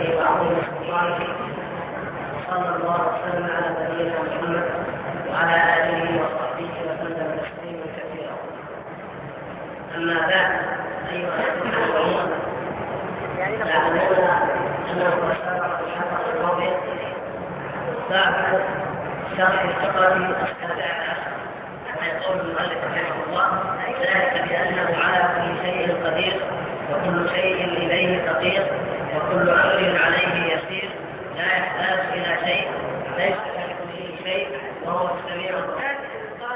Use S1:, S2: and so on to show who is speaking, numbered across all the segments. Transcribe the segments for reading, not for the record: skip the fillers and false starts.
S1: آله وعلى أصحابه وصلى الله وسلم على نبينا محمد وعلى آله وصحبه وسلم تسليما كثيرا. أما بعد، أيها الأخوة المؤمنون، تعلمون أنه قد سبق في الحلقة الماضية بعد شرح الفقرة السابعة عشر يقول المؤلف رحمه الله: ذلك بأنه على كل شيء قدير وكل شيء إليه فقير وكل أمر عليه يسير لا يحتاج إلى شيء ليس كمثله شيء وهو السميع البصير.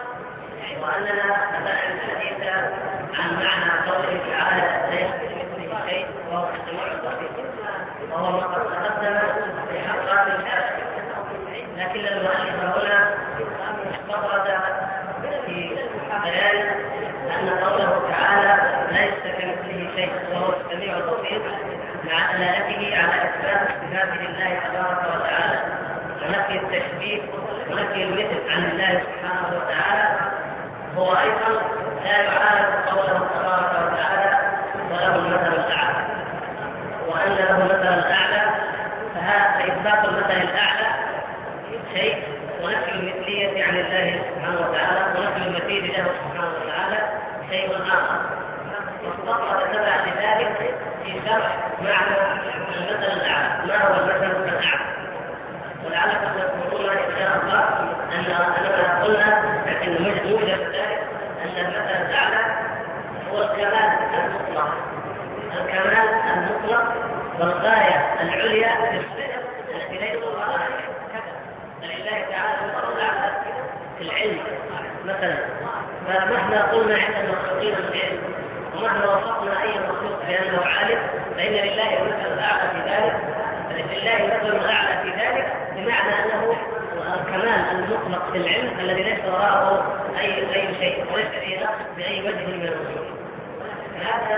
S1: وأننا بدأنا الحديث عن معنى قوله تعالى ليس كمثله شيء وهو السميع البصير، وهو ما قد تقدم في حلقات الآخرة، لكن المؤلف هنا استطرد في بيان أن قوله تعالى ليس كمثله شيء وهو السميع البصير مع دلالته على إثبات صفات لله تبارك وتعالى ونفي التشبيه ونفي المثل عن الله سبحانه وتعالى، هو أيضا لا يعارض قوله تبارك وتعالى وله المثل الأعلى، وأن له المثل الأعلى فإثبات المثل الأعلى شيء ونفي المثلية عن الله سبحانه وتعالى ونفي المثيل له سبحانه وتعالى شيء آخر. واستطرد تبع لذلك في شرح معنى المثل الأعلى، ما هو المثل الأعلى؟ ولعلكم تذكرون إن شاء الله أننا قلنا أن موجب ذلك أن المثل الأعلى هو الكمال المطلق، الكمال المطلق والغاية العليا في الصفة التي ليس وراءها لله تعالى المثل الأعلى في العلم مثلا. فمهما قلنا عند المخلوقين العلم ومهما وصفنا أي مخلوق بأنه عالم فإن لله المثل الأعلى في ذلك، فلله المثل الأعلى في ذلك بمعنى أنه الكمال المطلق في العلم الذي ليس وراءه أي شيء وليس فيه نقص بأي وجه من الوجوه. هذا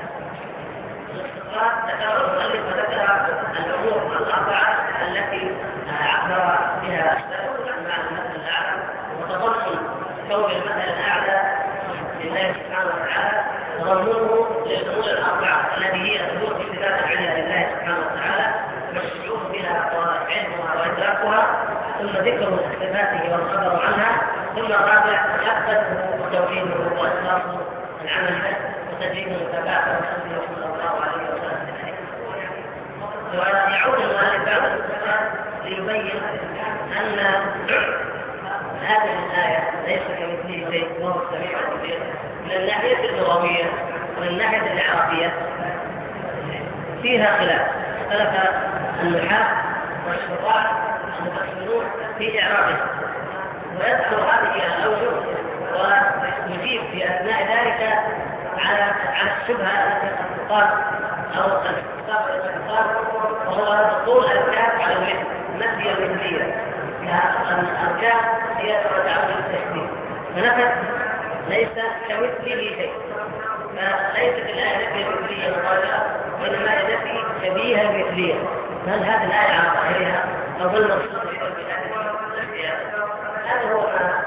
S1: الاستقرار ذكر المؤلف وذكر الأمور الأربعة التي عبر بها السلف عن معنى المثل الأعلى، وتضمن كون المثل الأعلى لله سبحانه وتعالى تضمنه للأمور الأربعة التي هي ثبوت صفات العليا لله سبحانه وتعالى والشعور بها وعلمها وإدراكها، ثم ذكر صفاته والخبر عنها، ثم الرابع محبته وتوحيده وإخلاصه العمل به وتجريد متابعته وحسنه صلى الله عليه وسلم. ويعود المؤلف بعد الصفات ليبين أن هذه الآية ليس كمثله شيء وهو السميع البصير من الناحية اللغوية ومن الناحية الإعرابية فيها خلاف، اختلف النحاة والشراح المفسرون في إعرابها، ويذكر هذه الأوجه ويجيب في أثناء ذلك على الشبهة التي قد تقال أو الاستفسار وهو دخول الكاف على المثل، نفي المثلية. الكاف هي تعود التشبيه، فنفت ليس كمثله شيء، فليست الآية نفي المثلية مقابلة، وإنما نفي شبيه المثلية. هل هذه الآية على ظاهرها أو هل المقصود هذا هو ما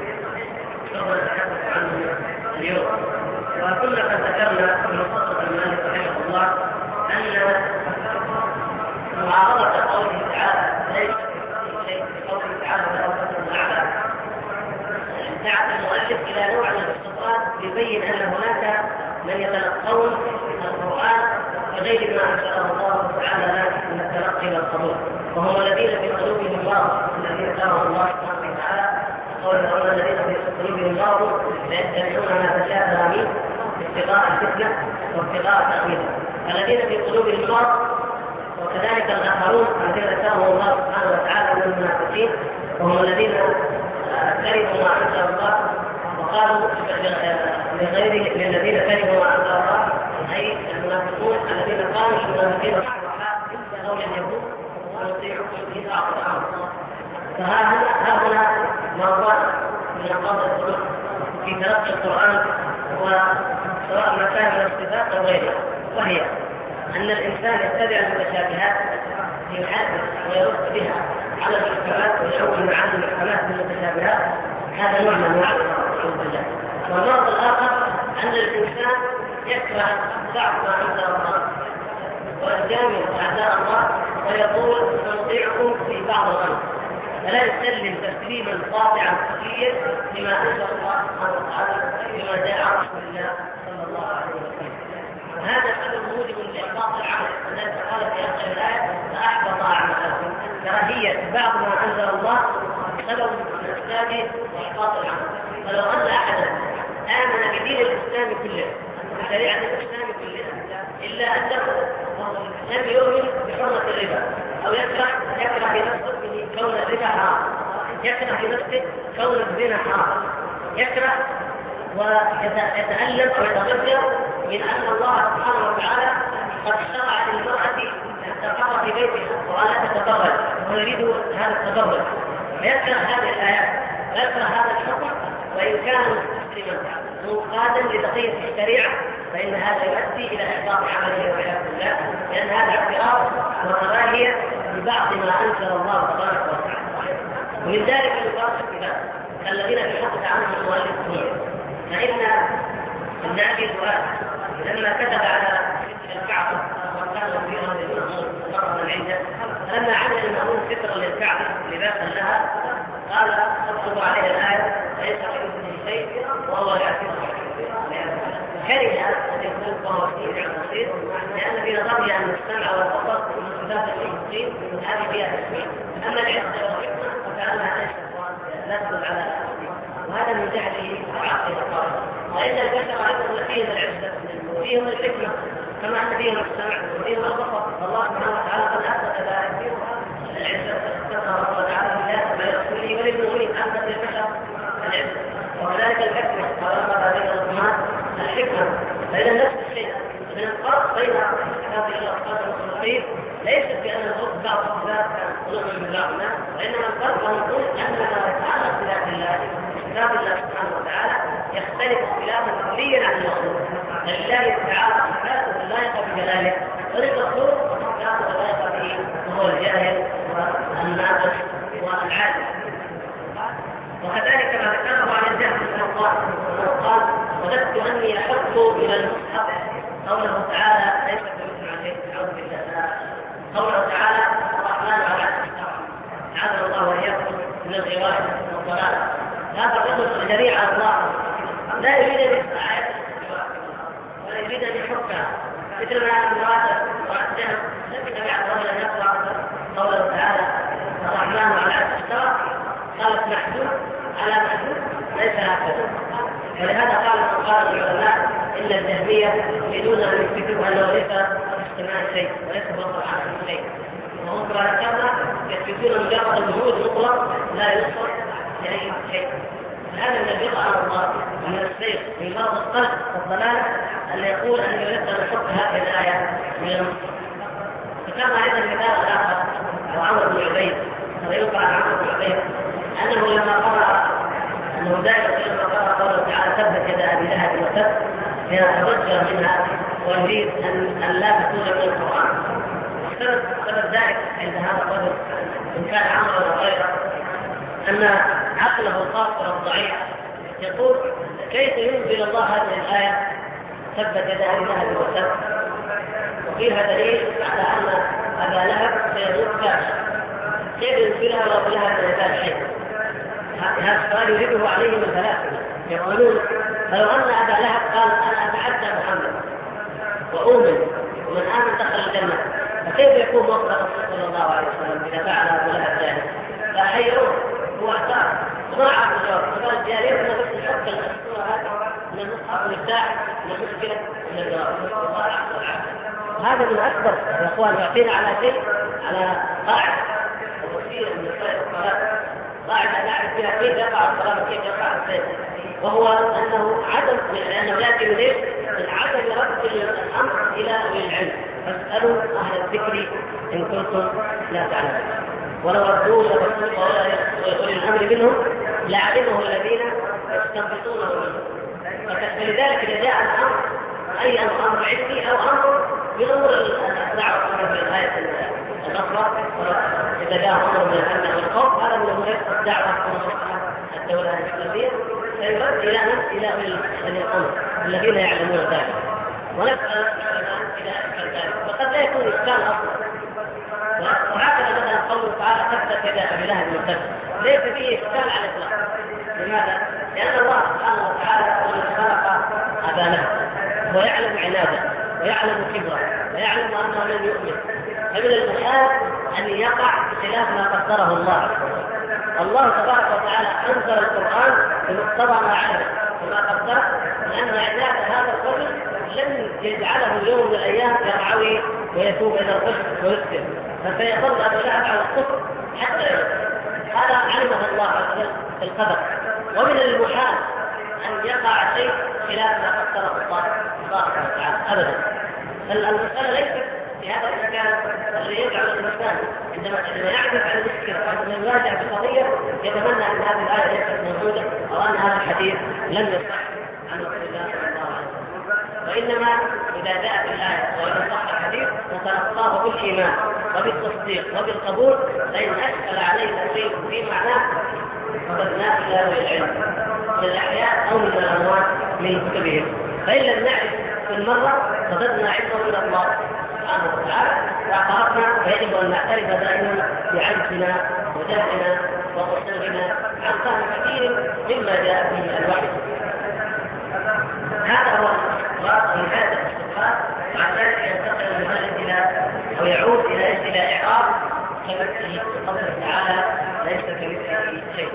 S1: نتحدث عنه اليوم. وكنا قد ذكرنا في مختصر المؤلف رحمه الله أن معارضة قوله تعالى ليس شيء قوله تعالى ولا المثل الأعلى دعت المؤلف إلى نوع من الصفات يبين أن هناك من يتلقون القرآن بغير ما أنزله الله تعالى من التلقي والقبول، وهم الذين في قلوبهم مرض، الذين قالوا الله سبحانه وتعالى قول الذين في قلوبهم مرض فيتبعون ما تشابه منه ابتغاء الفتنة وابتغاء تأويله. الذين في قلوبهم مرض وكذلك الآخرون الذين ذكرهم الله سبحانه وتعالى من المنافقين، وهم الذين كرهوا ما أنزل الله وقالوا لغيره من الذين كرهوا ما أنزل الله، أي المنافقون الذين قالوا للمنافقين قول اليهود ونطيعكم في بعض الأمر. فها هنا موضوع من أمراض القلوب في تلقي القرآن وسواء ما كان من الصفات أو غيرها، وهي أن الإنسان يتبع المتشابهات ليحدث ويرد بها على المحكمات ويحول معاني المحكمات بالمتشابهات، هذا نوع من أنواع العبودية. والمرض الآخر أن الإنسان يكره بعض ما أنزل الله ويجامل أعداء الله ويقول سنطيعكم في بعض الأمر، فلا يسلم تسليما قاطعا خفيا لما أنزل الله سبحانه وتعالى بما جاء عن رسول الله صلى الله عليه وسلم. وهذا سبب موجب لإحباط العمل، الذي قال في آخر الآية فأحبط أعمالكم. كراهية بعض ما أنزل الله سبب من أسباب إحباط العمل. فلو أن أحدا آمن بدين الإسلام كله بشريعة الإسلام كلها إلا أنه لم يؤمن بحرمة الربا أو يكره في نفسه كون الربا حرام، يكره في نفسه كون الزنا حرام، يكره ويتألم ويتغير من أن الله سبحانه وتعالى قد شرع للمرأة أن تقر في بيتها وأن تتبرج ويريد هذا التبرج، فيكره هذه الآيات ويكره هذا الحكم. وإن كان مسلما منقادا لتقييد الشريعة فإن هذا يؤدي إلى إحباط عمله والعياذ بالله، لأن هذا اعتراض وكراهية لبعض ما أنزل الله تبارك وتعالى. ومن ذلك يقال الكتاب الذين في حق عنهم المؤلفين، فإن ابن أبي دؤاد لما كتب على الكعبة وكان في أرض المأمون مرة عنده، لما عمل المأمون سترا للكعبة لباسا لها قال اكتب عليه الآية ليس كمثله شيء وهو يأتي كره أن يكون وهو كثير عن بسيط، لأن في نظري أن السمع والبصر والصفات المسلمين هذه فيها تسمية. أما العزة والحكمة فكأنها لا تدل على وهذا من جهله وعقل الطالب. وإن البشر أيضا فيهم العزة وفيهم الحكمة كما أن فيهم السمع وفيهم البصر، الله سبحانه وتعالى قد أثبت ذلك العزة كما قال تعالى ولرسوله وللمؤمنين أثبت للبشر العزة، وكذلك الحكمة قال بين الأمهات الحكمة. فإذا نفس الشيء من الفرق بين هذه الأفكار والمخلوقين ليس بأن نقول بعض الصفات نؤمن ببعضنا، وإنما الفرق أن نقول أن ما يتعلق بذات الله كتاب الله سبحانه وتعالى يختلف اختلافا كليا عن المخلوق. لله تعالى صفاته اللائقة بجلاله، وللمخلوق صفاته اللائقة به وهو الجاهل والناقص والعاجز. وكذلك ما ذكره عن الجهل من قال وجدت أني أحب إلى المصحف قوله تعالى ليس كمثله شيء أعوذ بالله، قوله تعالى الرحمن على العرش استوى، عز الله وإياكم من الغواية والضلال. هذا الرجل جريء على الله لا يريد أن يسمع آيات الاستواء ولا يريد أن يحكها، مثل ما المراد وعدها سمع قبل أن يقرأ قوله تعالى الرحمن على العرش استوى قالت محدود على محدود ليس هكذا. ولهذا قال العلماء إن الجهمية يريدون أن يثبتوا أنه ليس استماع شيء وليس بطل عن شيء، وهم كما ذكرنا يثبتون مجرد الوجود مطلق لا يوصل لأي شيء. هذا من البغض على الله ومن السيف من مرض القلب والضلال أن يقول أن يريد أن يحط هذه الآية من المسلم. فكما أيضا مثال آخر وعمر بن عبيد ويقع عن عمر بن عبيد أنه لما قرأ أنه دائما لما قرأ قوله تعالى تبت يد أبي لهب وتب يتوجه منها ويريد أن لا تكون من القرآن. سبب ذلك عند هذا الرجل إن كان عمرا أو غيره أن عقله القاصر الضعيف يقول كيف ينزل الله هذه الآية تبت يد أبي لهب وتب وفيها دليل على أن أبا لهب سيموت كافرا، كيف ينزلها ولو لها من ذلك شيء؟ هذا السؤال يجيبه عليه من ثلاثة يقولون فلو أن أبا لهب قال أنا أتعدى محمد وأؤمن ومن آمن دخل الجنة فكيف يكون موقف الرسول صلى الله عليه وسلم إذا فعل أبو لهب ذلك؟ فحيروه هو اعترف وما عرف الجواب فقال جاريه أن بس الحق الأسطورة هذا من المصحف المفتاح من المشكلة من الجواب. هذا من أكبر يا أخوان يعطينا على شيء على قاعدة وكثير من الصلاة قاعدة نعرف فيها كيف يقع الصلاة وكيف يقع السيد، وهو أنه عدم لأنه يأتي من إيش؟ من عدم رد الأمر إلى أولي العلم، فاسألوا أهل الذكر إن كنتم لا تعلمون، ولو ردوه لرسول وأولي الأمر منهم لعلمه الذين يستنبطونه منهم. فلذلك إذا جاء الأمر أي أمر علمي أو أمر من أمور الدعوة في الآية الأخرى، إذا جاء أمر من الأمن والخوف هذا من أمور الدعوة الدولة الإسلامية فيرد إلى أولي الأمر الذين يعلمون ذلك ونسأل إلى ذلك. وقد لا يكون الإيمان أصلا. وهكذا مثلا قوله تعالى تبت يدا أبي لهب وتب ليس فيه إشكال على الإطلاق. لماذا؟ لأن الله سبحانه وتعالى هو الذي خلق أبا لهب ويعلم عناده ويعلم كبره ويعلم أنه لن يؤمن، فمن المحال أن يقع بخلاف ما قدره الله. الله تبارك وتعالى أنزل القرآن بمقتضى ما علم وما قدر، لأن عناد هذا الرجل لن يجعله يوم من الأيام يرعوي ويتوب إلى الرشد ويسلم، فسيظل أبو لهب على الكفر حتى يموت. هذا علمه الله عز وجل في القدر، ومن المحال أن يقع شيء خلاف ما قدره الله تبارك وتعالى أبدا. المسألة ليست في هذا المكان الذي يجعل الإنسان عندما يعرف عن المشكلة وعندما يراجع بقضية يتمنى أن هذه الآية ليست موجودة أو أن هذا الحديث لم يصح عن رسول الله صلى الله عليه وسلم، وإنما إذا جاءت الآية وإذا صح الحديث نتلقاه بالإيمان وبالتصديق وبالقبول، فإن أشكل علينا شيء في معناه فردناه إلى أهل العلم من الأحياء أو من الأموات من كتبهم، فإن لم نعرف في المرة فردنا علمه إلى الله سبحانه وتعالى واعترفنا، ويجب أن نعترف دائما بعجزنا وجهلنا وقصورنا عن فهم كثير مما جاء به الوحي. هذا هو من هذا الاستقرار، مع ذلك ينتقل المؤلف إلى أو يعود إلى إعراب كمثله قوله تعالى ليس كمثله شيء.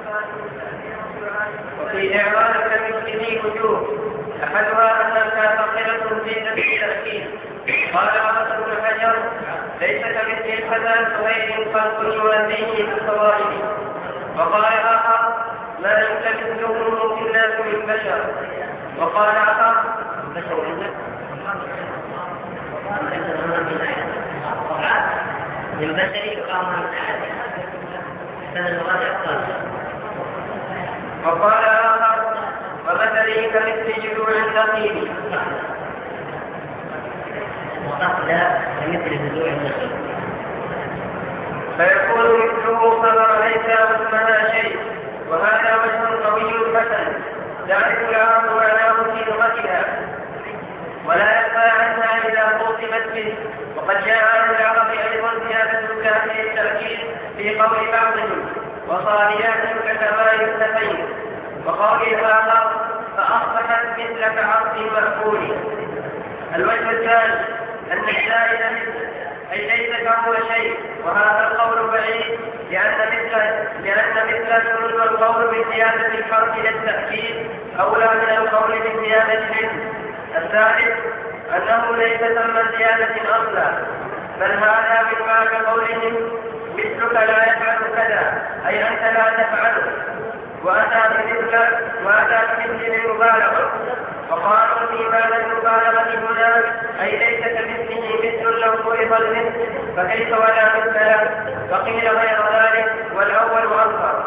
S2: وفي إعراب كمثله وجوه، أحدها أن الكافرة في ذكر التأكيد. قال عاصم بن حجر ليس كمثل الحسن غير خلق يؤديه بالفوائد. وقال آخر ما ليس مثله إلا من بشر. وقال آخر
S1: من بشري وقام من أحد هذا الواقع.
S2: وقال آخر ومثله كمثل جذوع النخيل.
S1: وقال كمثل جذوع النخيل
S2: فيكون مثله ثمر ليس اسمها شيء. وهذا وجه قوي حسن تعرف العرب معناه في لغتها ولا يخفى عنها إذا خوطبت به. وقد جاء عن العرب أيضا زيادة كافر التأكيد في قول بعضهم وصاليات كسماء السفين. وقول الآخر فأصبحت مثل كعرض مأكول. الوجه الثاني أن الزائد مثل أي ليس كهو شيء، وهذا القول بعيد لأن مثل سنن القول بزيادة الحرف للتأكيد أولى من القول بزيادة منه. الثالث أنه ليس ثم زيادة أصلا، بل هذا من باب قولهم مثلك لا يفعل كذا أي أنت لا تفعله، وأتى بمثل المبالغة. وقالوا في باب المبالغة هنا أي ليس كمثله مثل له أيضا المثل فكيف ولا مثل له؟ فقيل غير ذلك والأول أظهر.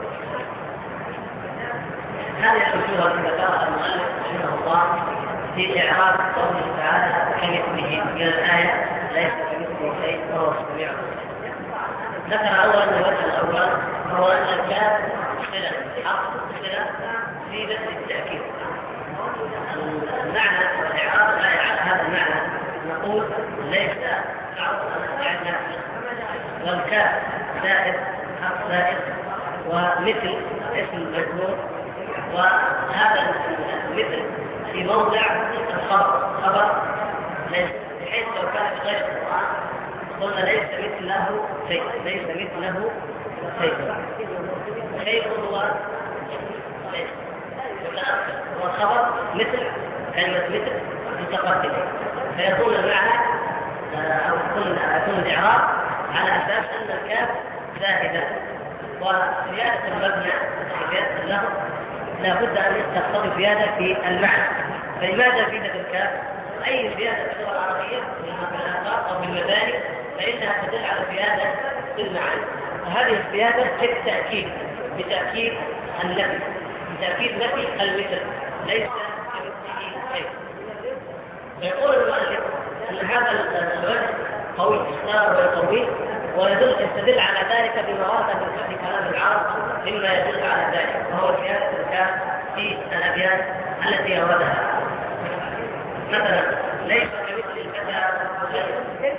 S1: هذه الأسئلة التي ذكرها المؤلف رحمه الله في إعراب قوله تعالى كمثله من الآية ليس كمثله شيء وهو السميع البصير. ذكر أولا الوجه الأول وهو أن الكاف صلة حرف صلة في ذات التأكيد. المعنى والإعراب لا يعد هذا المعنى، نقول ليس عندنا والكاف زائد حرف زائد ومثل اسم مجرور، وهذا المثل في موضع خبر ليس، بحيث لو كان في غير القرآن قلنا ليس مثله شيء. ليس مثله شيء. شيء هو ليس متأخر، هو خبر مثل كلمة مثل متقدمة، فيكون المعنى أو يكون الإعراب على أساس أن الكاف زائدة، وزيادة المبنى زيادة له لا بد أن تقتضي زيادة في المعنى. فلماذا زيادة الكاف؟ أي زيادة في اللغة العربية في الألفاظ أو في المباني فإنها تدل على زيادة في المعنى، وهذه الزيادة بالتأكيد بتأكيد النفي، بتأكيد نفي المثل ليس كمثله شيء. فيقول المؤلف أن هذا الوجه قوي اختار ويقوي ويستدل على ذلك بما ورد في كلام العرب مما يدل على ذلك، وهو زيادة الكاف في الأبيات التي أوردها. مثلا ليس كمثل الفتى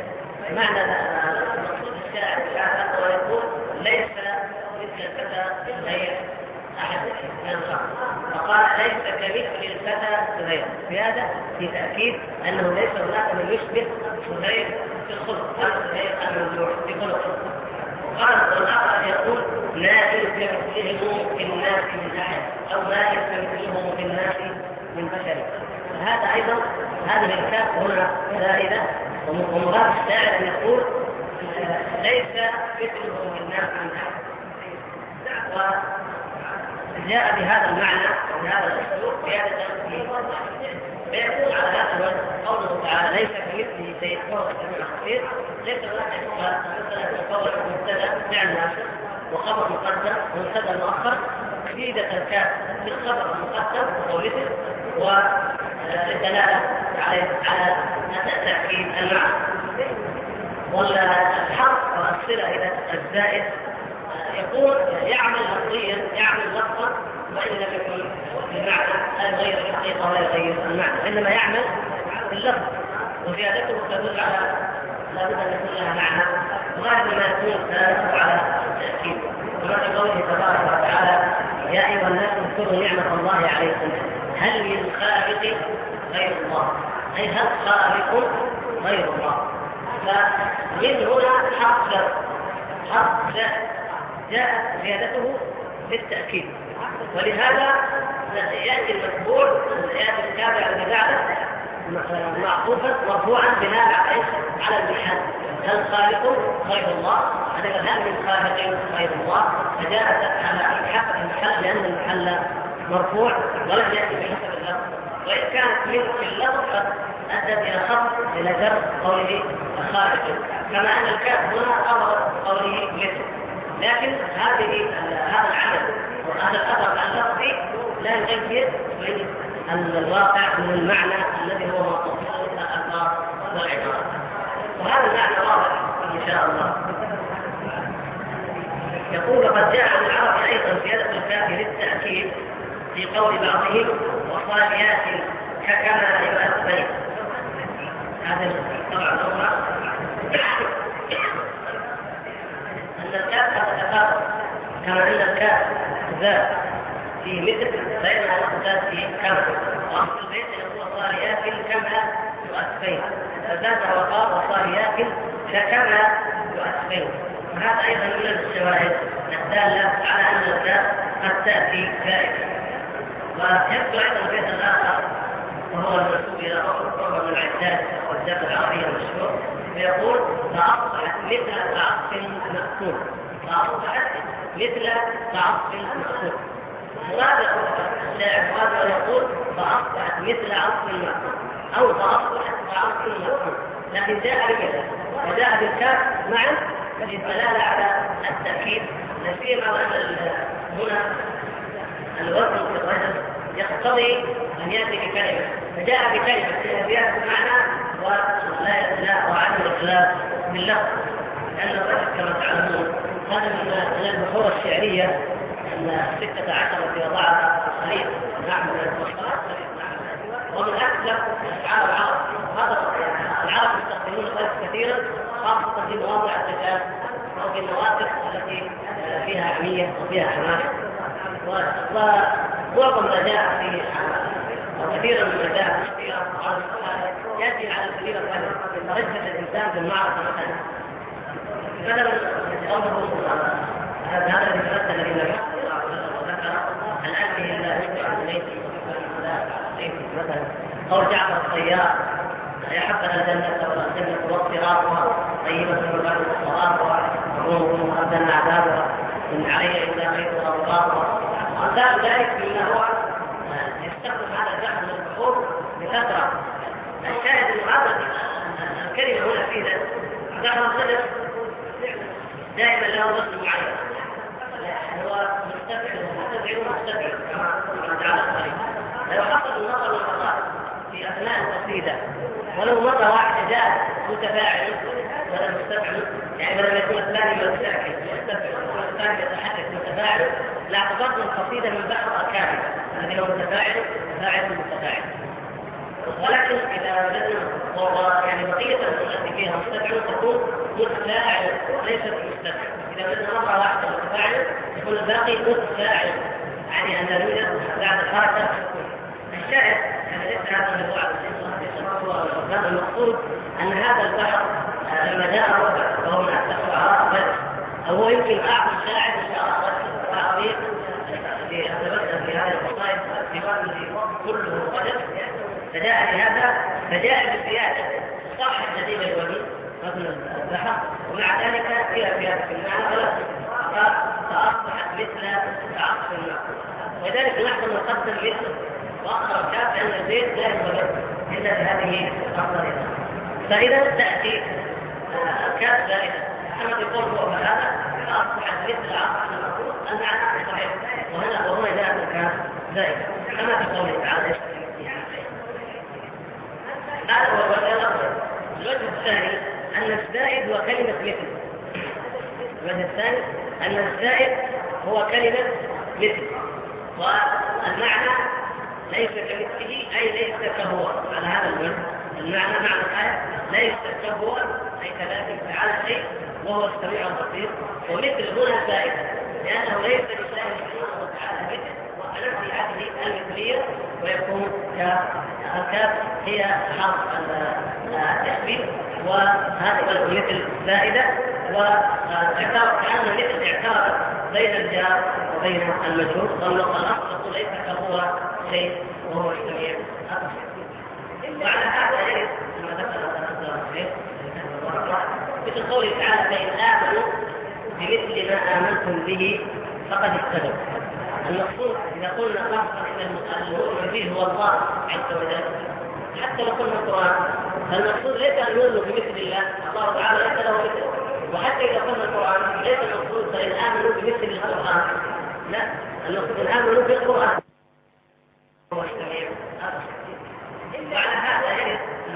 S1: معنى المقصود الشاعر في هذا هو يقول ليس مثل الفتى غير أحد من الخلق، فقال ليس كمثل الفتى غير، زيادة في تأكيد أنه ليس هناك من يشبه غير في الخلق، غير الممدوح في خلقه. وقال الآخر يقول لا يمكن مثلهم في الناس من أحد، أو لا يمكن مثلهم في الناس من بشر. هذا أيضا هذه الكاف هنا زائدة، ومراد الشاعر أن يقول ليس مثلهم في الناس من أحد. وجاء بهذا المعنى وبهذا الأسلوب زيادة فيكون على هذا الوجه قوله تعالى ليس كمثله شيء وهو السميع البصير. ليس هناك مثلا يتصور مبتدا فعل ناسخ وخبر مقدم ومبتدا مؤخر، زيادة الكاف بالخبر المقدم ومثل والدلاله على تأكيد المعنى. والحرف والصلة إلى الزائد يقول يعمل لفظيا، يعمل لفظا وإن لم يكن المعنى لا يغير الحقيقة ولا يغير المعنى، إنما يعمل باللفظ، وزيادته تدل على لا بد أن يكون لها معنى وغالبا ما يكون دلالته على التأكيد. وما في قوله تبارك وتعالى يا أيها الناس اذكروا نعمة الله عليكم هل من خالق غير الله، أي هل خالق غير الله. فمن هنا حرف جاء زيادته للتأكيد، ولهذا يأتي المتبوع يأتي التابع البداعة معطوفا مرفوعا بناء على المحل هل خالق غير الله، هل من خالق غير الله، فجاءت على حسب المحل لأن المحل مرفوع ولم يأتي بحسب اللفظ. وإن كانت من في اللفظ قد أدت إلى خط إلى جر قوله خالق، كما أن الكاف هنا أمر قوله مثل. لكن هذا العمل وهذا الأثر اللفظي لا يغير من الواقع من المعنى الذي هو مطلوب الألفاظ والعبارات، وهذا المعنى واضح إن شاء الله. يقول قد جاء عن العرب أيضا زيادة الكاف للتأكيد في قول بعضهم وصاليات كما يؤثر. هذا طبعا الأخرى أن الكاف تتفاوت، كما أن الكاف ذات في مثل بينها ذات في كما، وأصل البيت يقول صاليات كما يؤثرين، فزاد وقال وصاليات كما يؤثرين. وهذا أيضا من الشواهد الدالة على أن الكاف قد تأتي زائدة. ويذكر أيضا البيت الآخر وهو المنسوب إلى قرب من العداد والجبل العربي المشهور، فيقول فأصبحت مثل تعصب مأكول، فأصبحت مثل تعصب مأكول. مراد الشاعر هذا يقول فأصبحت مثل عصب مأكول أو فأصبحت تعصب مأكول، لكن جاء بكذا وجاء بالكاف معا للدلالة على التأكيد، لا سيما وأن هنا الوزن في الرجل يقتضي أن يأتي بكلمة، فجاء بكلمة فيها المعنى ولا وعدم الخلاف باللفظ، لأن الرجل كما تعلمون هذا من البحور الشعرية أن 16 في وضعها الخليل نعمل المصطلح ومن أكثر أشعار العرب. هذا العرب يستخدمون الألف كثيرا خاصة في مواضع الرجال أو في المواقف التي فيها أهمية وفيها حماس. ومعظم ما جاء في وكثيرا من جاء في السيرة يأتي على سبيل الرجل رجة الإنسان في المعركة مثلا هذا الذي تمثل الذي وذكر الأكل إلا يشبع عن بيتي مثلا، أو جعفر الطيار يحبنا الجنة واضطرابها طيبة من الصواب وعموم أبدلنا عذابها إن علي إلا خير أوقاتها. وأمثال ذلك مما هو يستخدم هذا الجهل من البحور بكثرة. الشاهد المعادة الكلمة هنا في ذكر الزلف دائما له وزن معين، هو مستبعد كما تعالى الطريق. لو حصل النظر والخطأ في أثناء القصيدة ولو مرة واحدة جاء متفاعل ولا مستبعد، يعني لما يكون الثاني مستبعد والثاني يتحدث متفاعل لاعتبرنا القصيدة من بحر كامل، الذي لو متفاعل متفاعل. ولكن إذا وجدنا يعني بقية التي فيها مستفعل تكون متفاعل ليست مستفعل. إذا وجدنا مرة واحدة متفاعل يكون الباقي متفاعل، يعني أن نريد بعد الحركة. الشاهد أن ليس هذا الموضوع المقصود أن هذا البحر لما جاء الربع وهو من أكثر أعراض بدر، أو هو يمكن أعظم شاعر إن شاء الله عربي لأتبدل في هذه القصائد في كله بدر، فجاء بالزيادة صح الجديد الولي مثل البحر، ومع ذلك فيها في المعنى فأصبحت مثل تعصف المعنى. ولذلك نحن نقدم مثل وأخر الكاف لأن البيت لا ينبغي إلا بهذه الأفضل. فإذا تأتي الكاف زائدة كما يقول هو هذا فأصبحت مثل عصف المفروض المعنى صحيح، وهنا جاءت الكاف زائدة كما في قوله تعالى. هذا هو الوجه الثاني أن الزائد هو كلمة مثل. الوجه الثاني أن الزائد هو كلمة مثل، والمعنى ليس كمثله أي ليس كهو. على هذا الوجه المعنى معنى الآية ليس كهو أي كذلك تعالى شيء وهو السميع البصير. ومثل هنا زائد لأنه ليس لله سبحانه وتعالى مثل ونفي هذه المثلية، ويكون الكاف هي حرف التشبيه، وهذا مثل زائدة، وكأن مثل اعتراض بين الجار وبين المجرور. والأصل ليس كهو شيء وهو السميع البصير. وعلى هذا يجب كما ذكر مثل قوله تعالى فإن آمنوا بمثل ما آمنتم به فقد اهتدوا. المقصود إذا قلنا لفظا إن المؤمن به هو الله عز وجل، حتى لو قلنا القرآن فالمقصود ليس أن يؤمنوا بمثل الله تعالى ليس له مثل. وحتى إذا قلنا القرآن ليس المقصود فإن آمنوا بمثل القرآن، لا، المقصود إن آمنوا بالقرآن هو السميع. وعلى هذا يجب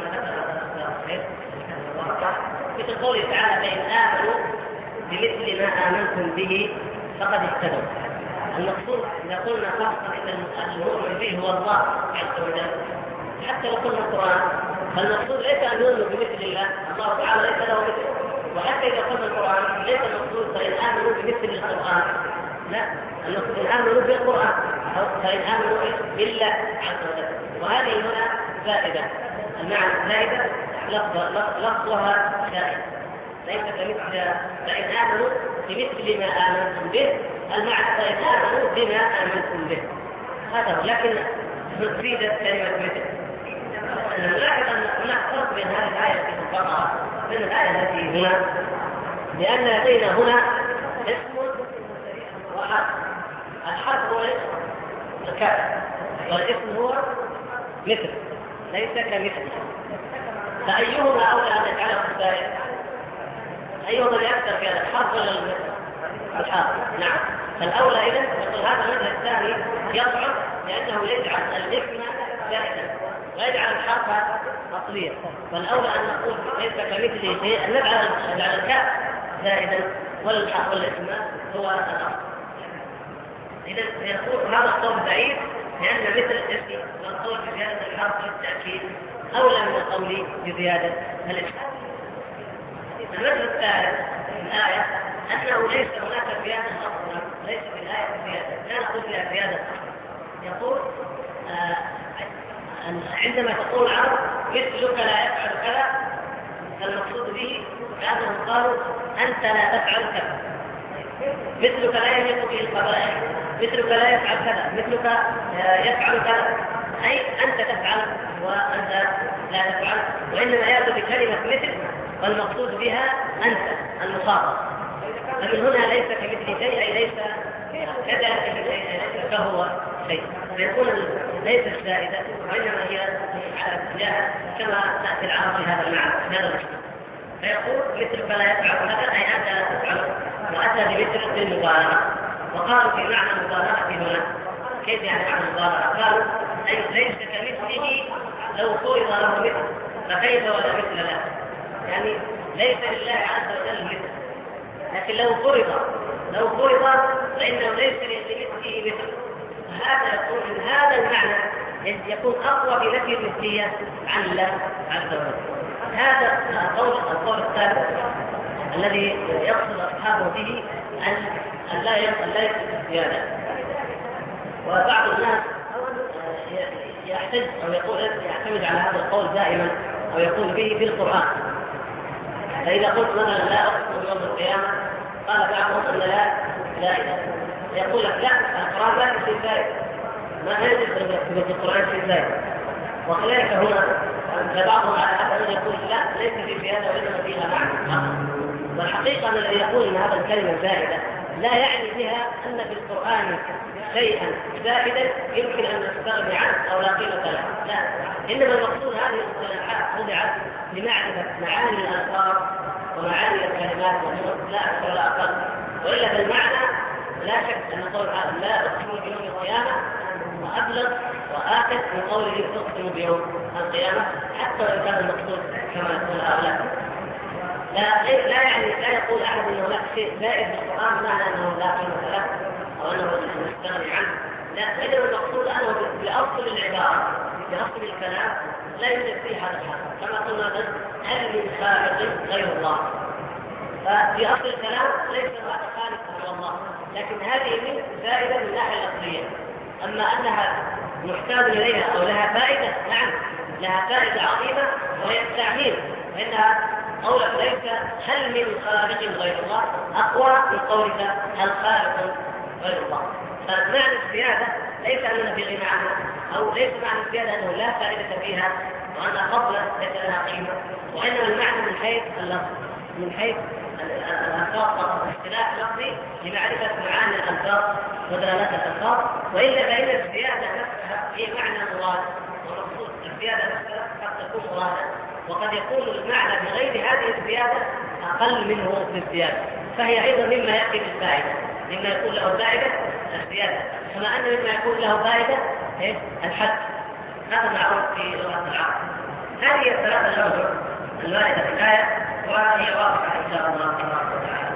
S1: مثل قوله تعالى فإن آمنوا بمثل ما آمنتم به فقد اهتدوا. المقصود إذا قلنا لفظا إن المؤمن به هو الله عز وجل، حتى لو قلنا القرآن فالمقصود ليس أن يؤمنوا بمثل الله تعالى ليس له مثل. وحتى إذا قلنا القرآن ليس المقصود فإن آمنوا بمثل القرآن، لا، المقصود إن آمنوا بالقرآن أو فإن آمنوا بالله عز وجل. وهذه هنا زائدة، المعنى زائدة لفظها زائد ليس كمثل فإن آمنوا بمثل ما آمنتم به، المعنى فإن آمنوا بما آمنتم به. هذا لكن نفيدت كلمة مثل. نلاحظ أن هناك فرق بين هذه الآية في البقرة من الآية التي هنا، لأن لدينا هنا اسم وحرف. الحرف هو الكاف والاسم هو مثل ليس كمثل. فأيهما أولى أن يجعله الزائد؟ أيهما الأكثر في هذا الحرف ولا المثل؟ الحرف، نعم. فالأولى إذن يقول هذا المثل الثاني يضعف لأنه يجعل الاسم زائدا ويجعل الحرف أصليا. فالأولى أن نقول ليس كمثله شيء أن نجعل الكاف زائدا والحرف والاسم هو الأصل. إذن يقول هذا القول بعيد لأن مثل الاسم والقول بزيادة الحرف للتأكيد أولى من القول بزيادة الاسم. الوجه الثالث في الآية أنه ليس هناك زيادة أصلا، ليس في الآية زيادة، لا نقول فيها زيادة. يقول عندما تقول العرب مثلك لا يفعل كذا، فالمقصود به كأنهم قالوا أنت لا تفعل كذا، مثلك لا يملك به القبائل، مثلك لا يفعل كذا، مثلك يفعل كذا، أي أنت تفعل وأنت لا تفعل. وإنما يأتي بكلمة مثل والمقصود بها أنت المخاطب. فمن هنا ليس كمثل شيء أي ليس كذا كمثل شيء ليس كهو شيء، فيكون ليس الزائدة وإنما هي على اتجاه كما تأتي العرب في هذا المعنى هذا المعنى. فيقول مثلك لا يفعل هذا أي أنت لا تفعل، وأتى بمثل المبالغة. وقالوا في معنى المبالغة هنا كيف يعني معنى المبالغة؟ قالوا أي ليس كمثله لو فرض له مثل فكيف ولا مثل له، يعني ليس لله عز وجل مثل، لكن لو فرض فإنه ليس لمثله مثل. هذا يقول من هذا المعنى يكون أقوى في نفي النسبية عن الله عز وجل. هذا القول الثالث الذي يقصد أصحابه به أن لا يكون زيادة. وبعض الناس يحتج أو يعتمد على هذا القول دائما أو يقول به بالقرآن. فإذا قلت مثلا لا أقسم يوم القيامة قال بعضهم أن لا زائدة، يقول لك لا القرآن لا يصير زائد، ما يجب في القرآن يصير زائد. وكذلك هنا بعضهم على هذا يقول لا ليس في زيادة وإنما فيها معنى. والحقيقة أن الذي يقول أن هذا الكلمة زائدة لا يعني بها أن في القرآن شيئا زائدا يمكن أن نستغني عنه أو لا قيمة له، لا، إنما المقصود هذه المصطلحات وضعت لمعرفة معاني الألفاظ ومعاني الكلمات لا أكثر ولا أقل. وإلا بالمعنى لا شك أن قول لا أقسم بيوم القيامة وأبلغ وآكد من قوله أقسم بيوم القيامة، حتى وإن كان المقصود كما يقول هؤلاء. لا يعني لا يقول أحد أنه هناك شيء زائد في القرآن معنى أنه لا قيمة له أو أنه نستغني عنه، لا، إنما المقصود أنه بأصل العبارة بأصل الكلام لا يوجد فيه هذا الحال. كما قلنا هل من خالق غير الله؟ ففي أصل الكلام ليس هناك خالق غير الله، لكن هذه من زائدة من الناحية الأصلية. أما أنها محتاج إليها أو لها فائدة، نعم لها فائدة عظيمة وهي التعميم، فإنها قولك ليس هل من خالق غير الله أقوى من قولك هل خالق غير الله. فمعنى الزيادة ليس أننا في غنى عنها، أو ليس معنى الزيادة أنه لا فائدة فيها وأنها فضلة ليس لها قيمة، وإنما المعنى من حيث اللفظ، من حيث الألفاظ والاختلاف اللفظي لمعرفة معاني الألفاظ ودلالات الألفاظ. وإلا فإن الزيادة نفسها هي معنى مراد، ومقصود الزيادة نفسها قد تكون مرادا، وقد يكون المعنى بغير هذه الزيادة أقل منه في الزيادة، فهي أيضا مما يأتي بالفائدة، مما يكون له فائدة الزيادة، كما أن مما يكون له فائدة الحد. هذا معروف في لغة العرب. هذه الثلاثة الأوجه الواردة في الآية وهي واضحة إن شاء الله تبارك وتعالى.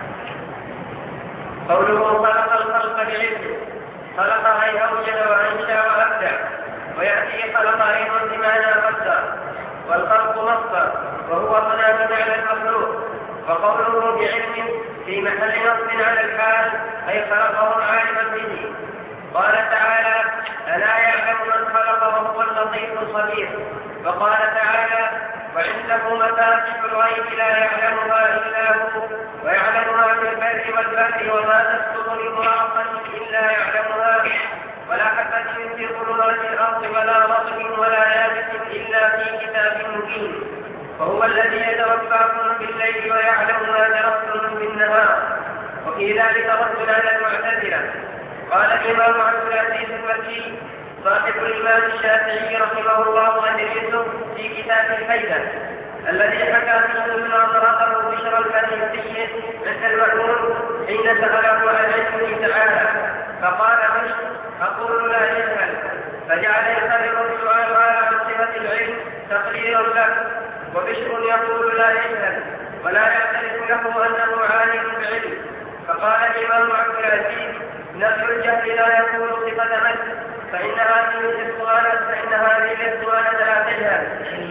S2: قوله خلق الخلق بعلمه، خلق أي أوجد وأنشأ وأبدع، ويأتي خلق أيضا بمعنى قدر، والخلق مصدر وهو منافذ على المخلوق. وقوله بعلم في محل نصب على الحال أي خلقه عالما به. قال تعالى ألا يعلم من خلق وهو اللطيف الخبير. وقال تعالى وعنده مفاتيح الغيب لا يعلمها إلا هو ويعلم ما في البر والبحر وما تسقط من ورقة إلا يعلمها ولا حبة في ظلمات الأرض ولا رطب ولا يابس إلا في كتاب مبين. وهو الذي يتوفاكم بالليل ويعلم ما جرحتم بالنهار. وفي ذلك رد على المعتزلة. قال الإمام عبد العزيز المكي صاحب الإمام الشافعي رحمه الله عن يوسف في كتاب الفيدة الذي حكى فيه من أمرته بشر الفريسي عند المأمون حين سأله عن علمه تعالى فقال بشر أقول لا يجهل، فجعل يخرج السؤال على صفة العلم تقريرا له، وبشر يقول لا يجهل ولا يعترف له أنه عالم بعلم. فقال الإمام عبد العزيز نفي الجهل لا يكون صفة مجد، فإن هذه الاسطوانة لا تجهل.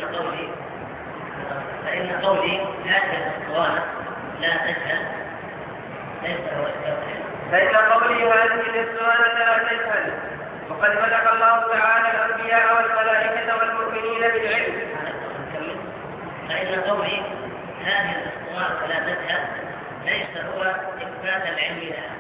S1: فإن قولي هذه الاسطوانة لا تجهل ليس هو التوحيد.
S2: فإن قولي هذه الاسطوانة لا تجهل، وقد مدح الله تعالى الأنبياء والملائكة والمؤمنين بالعلم.
S1: فإن قولي هذه الاسطوانة لا تجهل ليس هو إثبات العلم لها.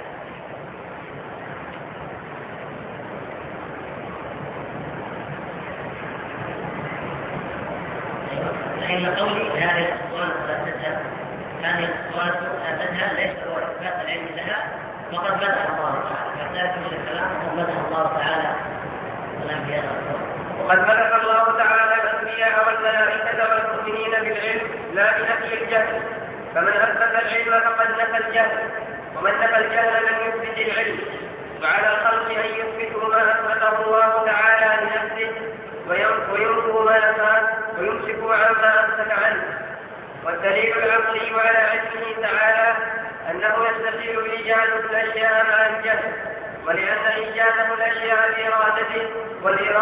S1: فإن قولي هذه الاسطوانة لا تجهل، هذه الاسطوانة لا تجهل ليس هو إثبات العلم لها، وقد مدح الله تعالى فذلك من الكلام وقد مدح الله تعالى الأنبياء.
S2: وقد مدح الله تعالى الأنبياء والملائكة والمؤمنين بالعلم لا بنفي الجهل، فمن أثبت العلم فقد نفى الجهل، ومن نفى الجهل لم يثبت العلم. وعلى الخلق أن يثبتوا ما أثبته الله تعالى لنفسه وينفوا ما نفاه ويمسكوا عما أمسك عنه. والدليل العقلي على علمه تعالى أنه يستحيل إيجاد الأشياء مع الجهل، ولأن إيجاده الأشياء بإرادته والإرادة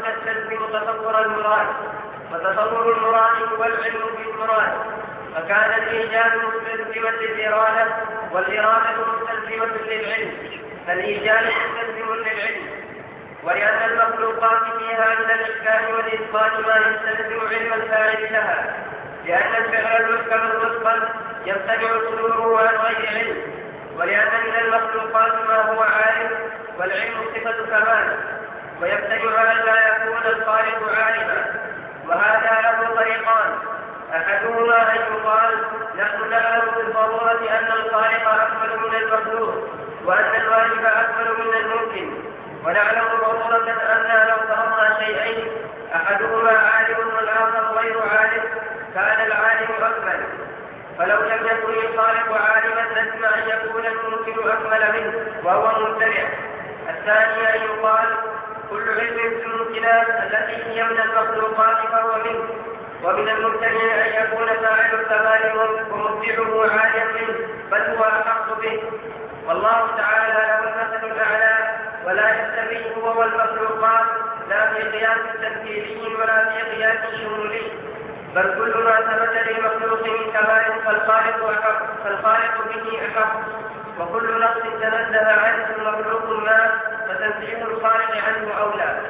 S2: تستلزم تصور المراد، وتصور المراد هو العلم بالمراد، فكان الإيجاد مستلزما للإرادة والإرادة مستلزمة للعلم، فالإيجاد مستلزم للعلم. ولأن المخلوقات فيها من الإشكال والإثبات ما يستلزم علم الفاعل لها، لأن الفعل المحكم المتقن يمتنع صدوره عن غير علم، ولأن من المخلوقات ما هو عالم، والعلم صفة كمال، ويمتنع أن لا يكون الخالق عالما. وهذا له طريقان: أحدهما أن يقال نحن نعلم بالضرورة أن الخالق أكمل من المخلوق، وأن الواجب أكمل من الممكن، ونعلم ضرورة أننا لو فرضنا شيئين أحدهما عالم والآخر غير عالم كان العالم أكمل، فلو لم يكن الخالق عالما لازم أن يكون الممكن أكمل منه وهو ممتنع. الثاني أن يقال كل علم في الممكنات التي هي من المخلوقات فهو منه، ومن الممتنع أن يكون فاعل الكمال ومبدعه عاليا منه بل هو أحق به. والله تعالى له المثل الأعلى، ولا يستوي هو والمخلوقات لا في قياس تمثيلي ولا في قياس شمولي، بل كل ما ثبت للمخلوق من كمال فالخالق به أحق، وكل نقص تنزه عنه مخلوق ما فتنزيه الخالق عنه أولى.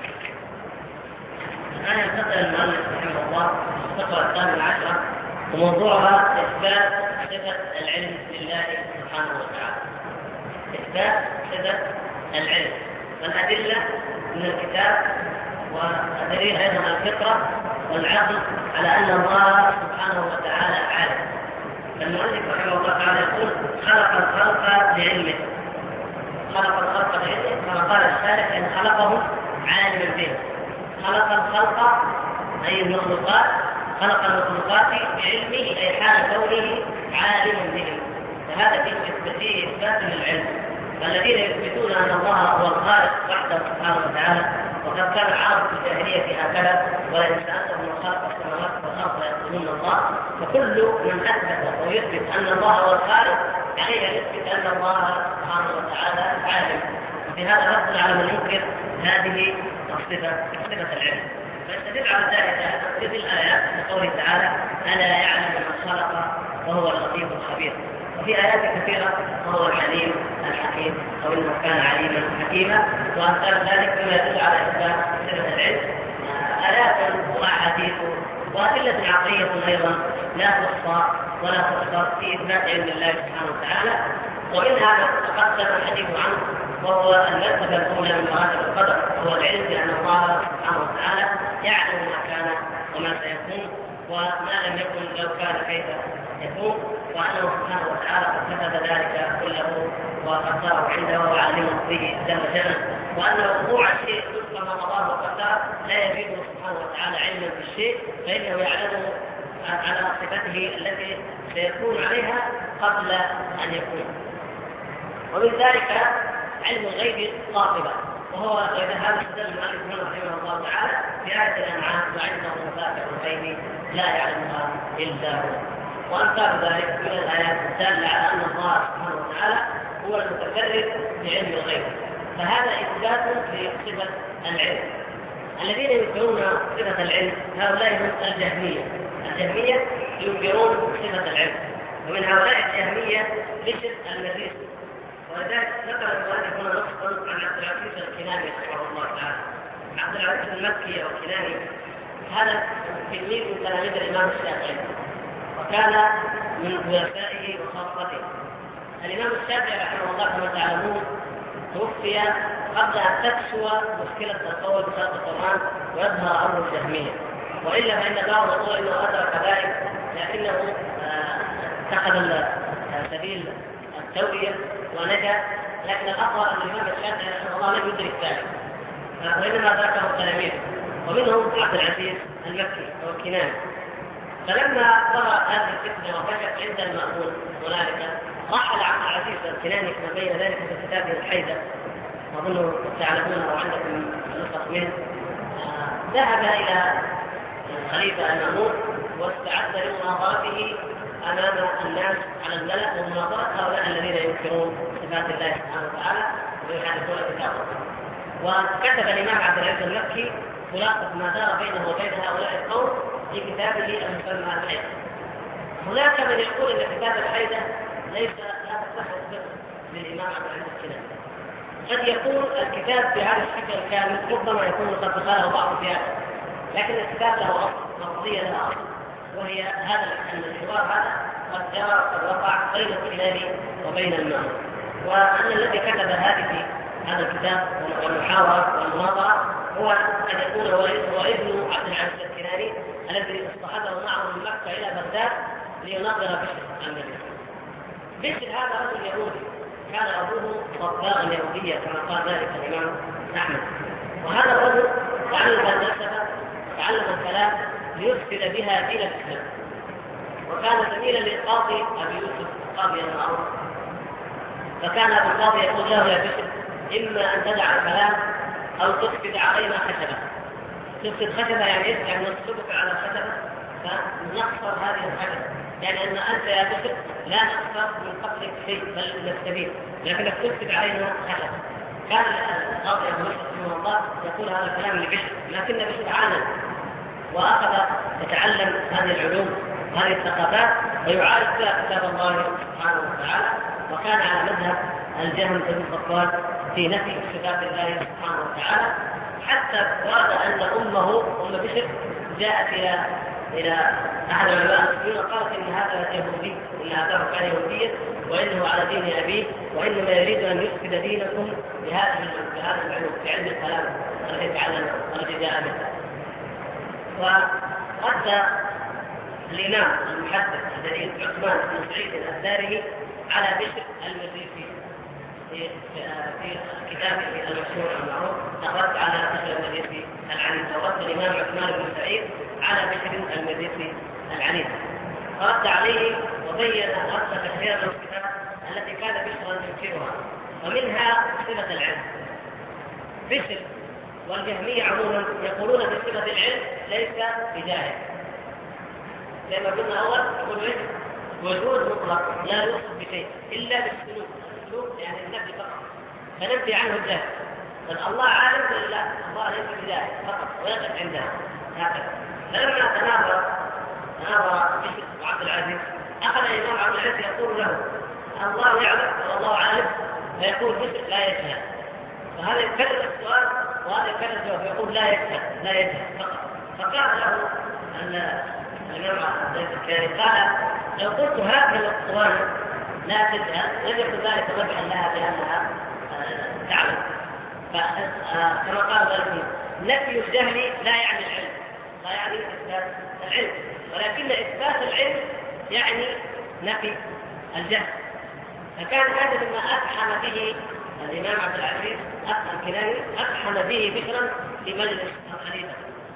S1: الآن ينتقل المؤلف رحمه الله الفقرة 18 وموضوعها إثبات صفة العلم لله سبحانه وتعالى. إثبات صفة العلم، والأدلة من الكتاب والدليل أيضا الفطرة والعقل على أن الله سبحانه وتعالى عالم. المؤلف رحمه الله تعالى يقول خلق الخلق بعلمه، خلق الخلق بعلمه كما قال الشارح أن خلقه عالما به. خلق الخلق أي المخلوقات، خلق المخلوقات بعلمه أي حال كونه عالما بهم، فهذا فيه إثبات للعلم. والذين يثبتون أن الله هو الخالق وحده سبحانه وتعالى، وقد كان العرب في الجاهلية هكذا، ولئن سألتهم من خلق السماوات والأرض ليقولون الله، فكل من أثبت ويثبت أن الله هو الخالق عليه أن يثبت أن الله سبحانه وتعالى عالم. وفي هذا رد على من ينكر هذه صفة العلم. فيستدل على ذلك تفسير الآيات بقوله تعالى ألا يعلم من خلق وهو اللطيف الخبير. وفي آيات كثيرة وهو العليم الحكيم أو إنه كان عليما حكيما وأمثال ذلك مما يدل على إثبات صفة العلم. آيات وأحاديث وأدلة عقلية أيضا لا تحصى ولا تحصر في إثبات علم الله سبحانه وتعالى. ومنها ما تقدم الحديث عنه وهو المرتبة الأولى من مراتب القدر، وهو العلم بأن الله سبحانه وتعالى يعلم ما كان وما سيكون وما لم يكن لو كان كيف يكون، وأنه سبحانه وتعالى قد كتب ذلك كله وقدره عنده وعلمه به جل جلاله، وأن وقوع الشيء وفق ما قضاه وقدره لا يزيده سبحانه وتعالى علما بالشيء، فإنه يعلمه على صفته التي سيكون عليها قبل أن يكون. ومن ذلك علم الغيب قاطبة، وهو هذا استدل المؤلف رحمه الله تعالى في آية الأنعام وعنده مفاتيح الغيب لا يعلمها إلا هو، وأمثال ذلك من الآيات الدالة على أن الله سبحانه وتعالى هو المتفرد بعلم الغيب. فهذا إثبات لصفة العلم. الذين ينكرون صفة العلم هؤلاء هم الجهمية. الجهمية ينكرون صفة العلم، ومن هؤلاء الجهمية بشر المريسي. ولذلك ذكر المؤلف هنا نصا عن عبد العزيز الكناني رحمه الله تعالى. عبد العزيز المكي أو الكناني هذا تلميذ من تلاميذ الإمام الشافعي، وكان من خلفائه وخاصته. الإمام الشافعي رحمه الله كما تعلمون توفي قبل أن تكشف مشكلة القول بشرط القرآن ويظهر أمر الجهمية، وإلا فإن بعض يقول إنه أدرك ذلك لكنه اتخذ سبيل التوبية ونجا، لكن الأقوى أن الإمام الشافعي رحمه الله لم يدرك ذلك، وإنما أدركه التلاميذ، ومنهم عبد العزيز المكي أو الكناني. فلما ظهرت هذه الفتنة وكشف عند المأمون هنالك رحل عبد العزيز الكناني كما بين ذلك في كتابه الحيدة، أظن تعلمونه وعندكم نسخ منه. ذهب إلى الخليفة المأمون واستعد لمناظرته أمام الناس على الملأ ومناظرة هؤلاء الذين ينكرون صفات الله سبحانه وتعالى ويحدثون كتابه. وكتب الإمام عبد العزيز المكي خلاصة ما دار بينه وبين هؤلاء القوم في كتابه المسمى الحيدة. هناك من يقول ان كتاب الحيدة ليس لا تصح الفقه للامام عبد العزيز الكناني. قد يكون الكتاب بهذا الشكل الكامل، ربما يكون قد تخاله بعض الزيادة، لكن الكتاب له اصل، قضية لها اصل، وهي هذا ان الحوار هذا قد جرى قد وقع بين الكناني وبين المأمون، وان الذي كتب هذا الكتاب والمحاورة والمناظرة هو أن يكون هو ابن عبد العزيز الكناني الذي اصطحبه معه من مكة إلى بغداد ليناظر بشر المدينة. بشر هذا رجل يهودي كان أبوه طباغا يهوديا كما قال ذلك الإمام أحمد، وهذا الرجل تعلم الفلسفة وتعلم الكلام ليفسد بها دين الإسلام، وكان زميلا للقاضي أبي يوسف القاضي المعروف. فكان أبو القاضي يقول له: يا بشر، إما أن تدع الكلام أو تفسد علينا خشبة. تفسد خشبة يعني نصبك على الخشبة فنخسر هذه الخشبة، يعني أن أنت يا بشر لا نخسر من قتلك شيء بل نستفيد، لكنك تفسد علينا خشبة. كان القاضي أبو يوسف رحمه الله يقول هذا الكلام لبشر، لكن بشر عانى وأخذ يتعلم هذه العلوم وهذه الثقافات ويعالج فيها كتاب الله سبحانه وتعالى، وكان على مذهب الجهم بن صفوان في نفي صفات الله سبحانه وتعالى، حتى ورد أن أم بشر جاءت إلى أحد العلماء المسلمين وقالت إن هذا يهودي، إن هذا كان يهوديا وإنه على دين أبيه، وإنما يريد أن يفسد دينكم بهذه العلوم في علم الكلام الذي تعلم الذي جاء به. ورد الإمام المحدث الجليل عثمان بن سعيد الدارمي على بشر المريسي في كتابه المشهور المعروف رد على بشر المريسي العنيد، ورد الإمام عثمان بن سعيد على بشر المريسي العنيد، فرد عليه وبين أصل كثير من الصفات التي كان بشرا ينكرها، ومنها صفة العلم. بشر والجهمية عموما يقولون بصفة العلم ليس بجاهل، لما قلنا أول يقول وجود مطلق لا يوصف بشيء إلا بالسلوك، السلوك يعني النفي فقط، فننفي عنه الجهل. الله عالم ولا الله ليس بجاهل فقط ويقف عندها هكذا. فلما تناظر بشر وعبد العزيز أخذ الإمام عبد العزيز يقول له: الله يعلم والله عالم، فيقول بشر لا يجهل، فهذا يكرر السؤال وهذا يكرر الجواب، يقول لا يجهل فقط. فقال له الإمام عبد العزيز قال: لو قلت هذه الأسطوانة لا تجهل لم يكن ذلك ربحا لها بأنها تعلم. كما قال ذلك: نفي الجهل لا يعني العلم، لا يعني إثبات العلم، ولكن إثبات العلم يعني نفي الجهل. فكان هذا مما أفحم به الإمام عبد العزيز الكناني، أفحم به بشرا في مجلس الخليفة.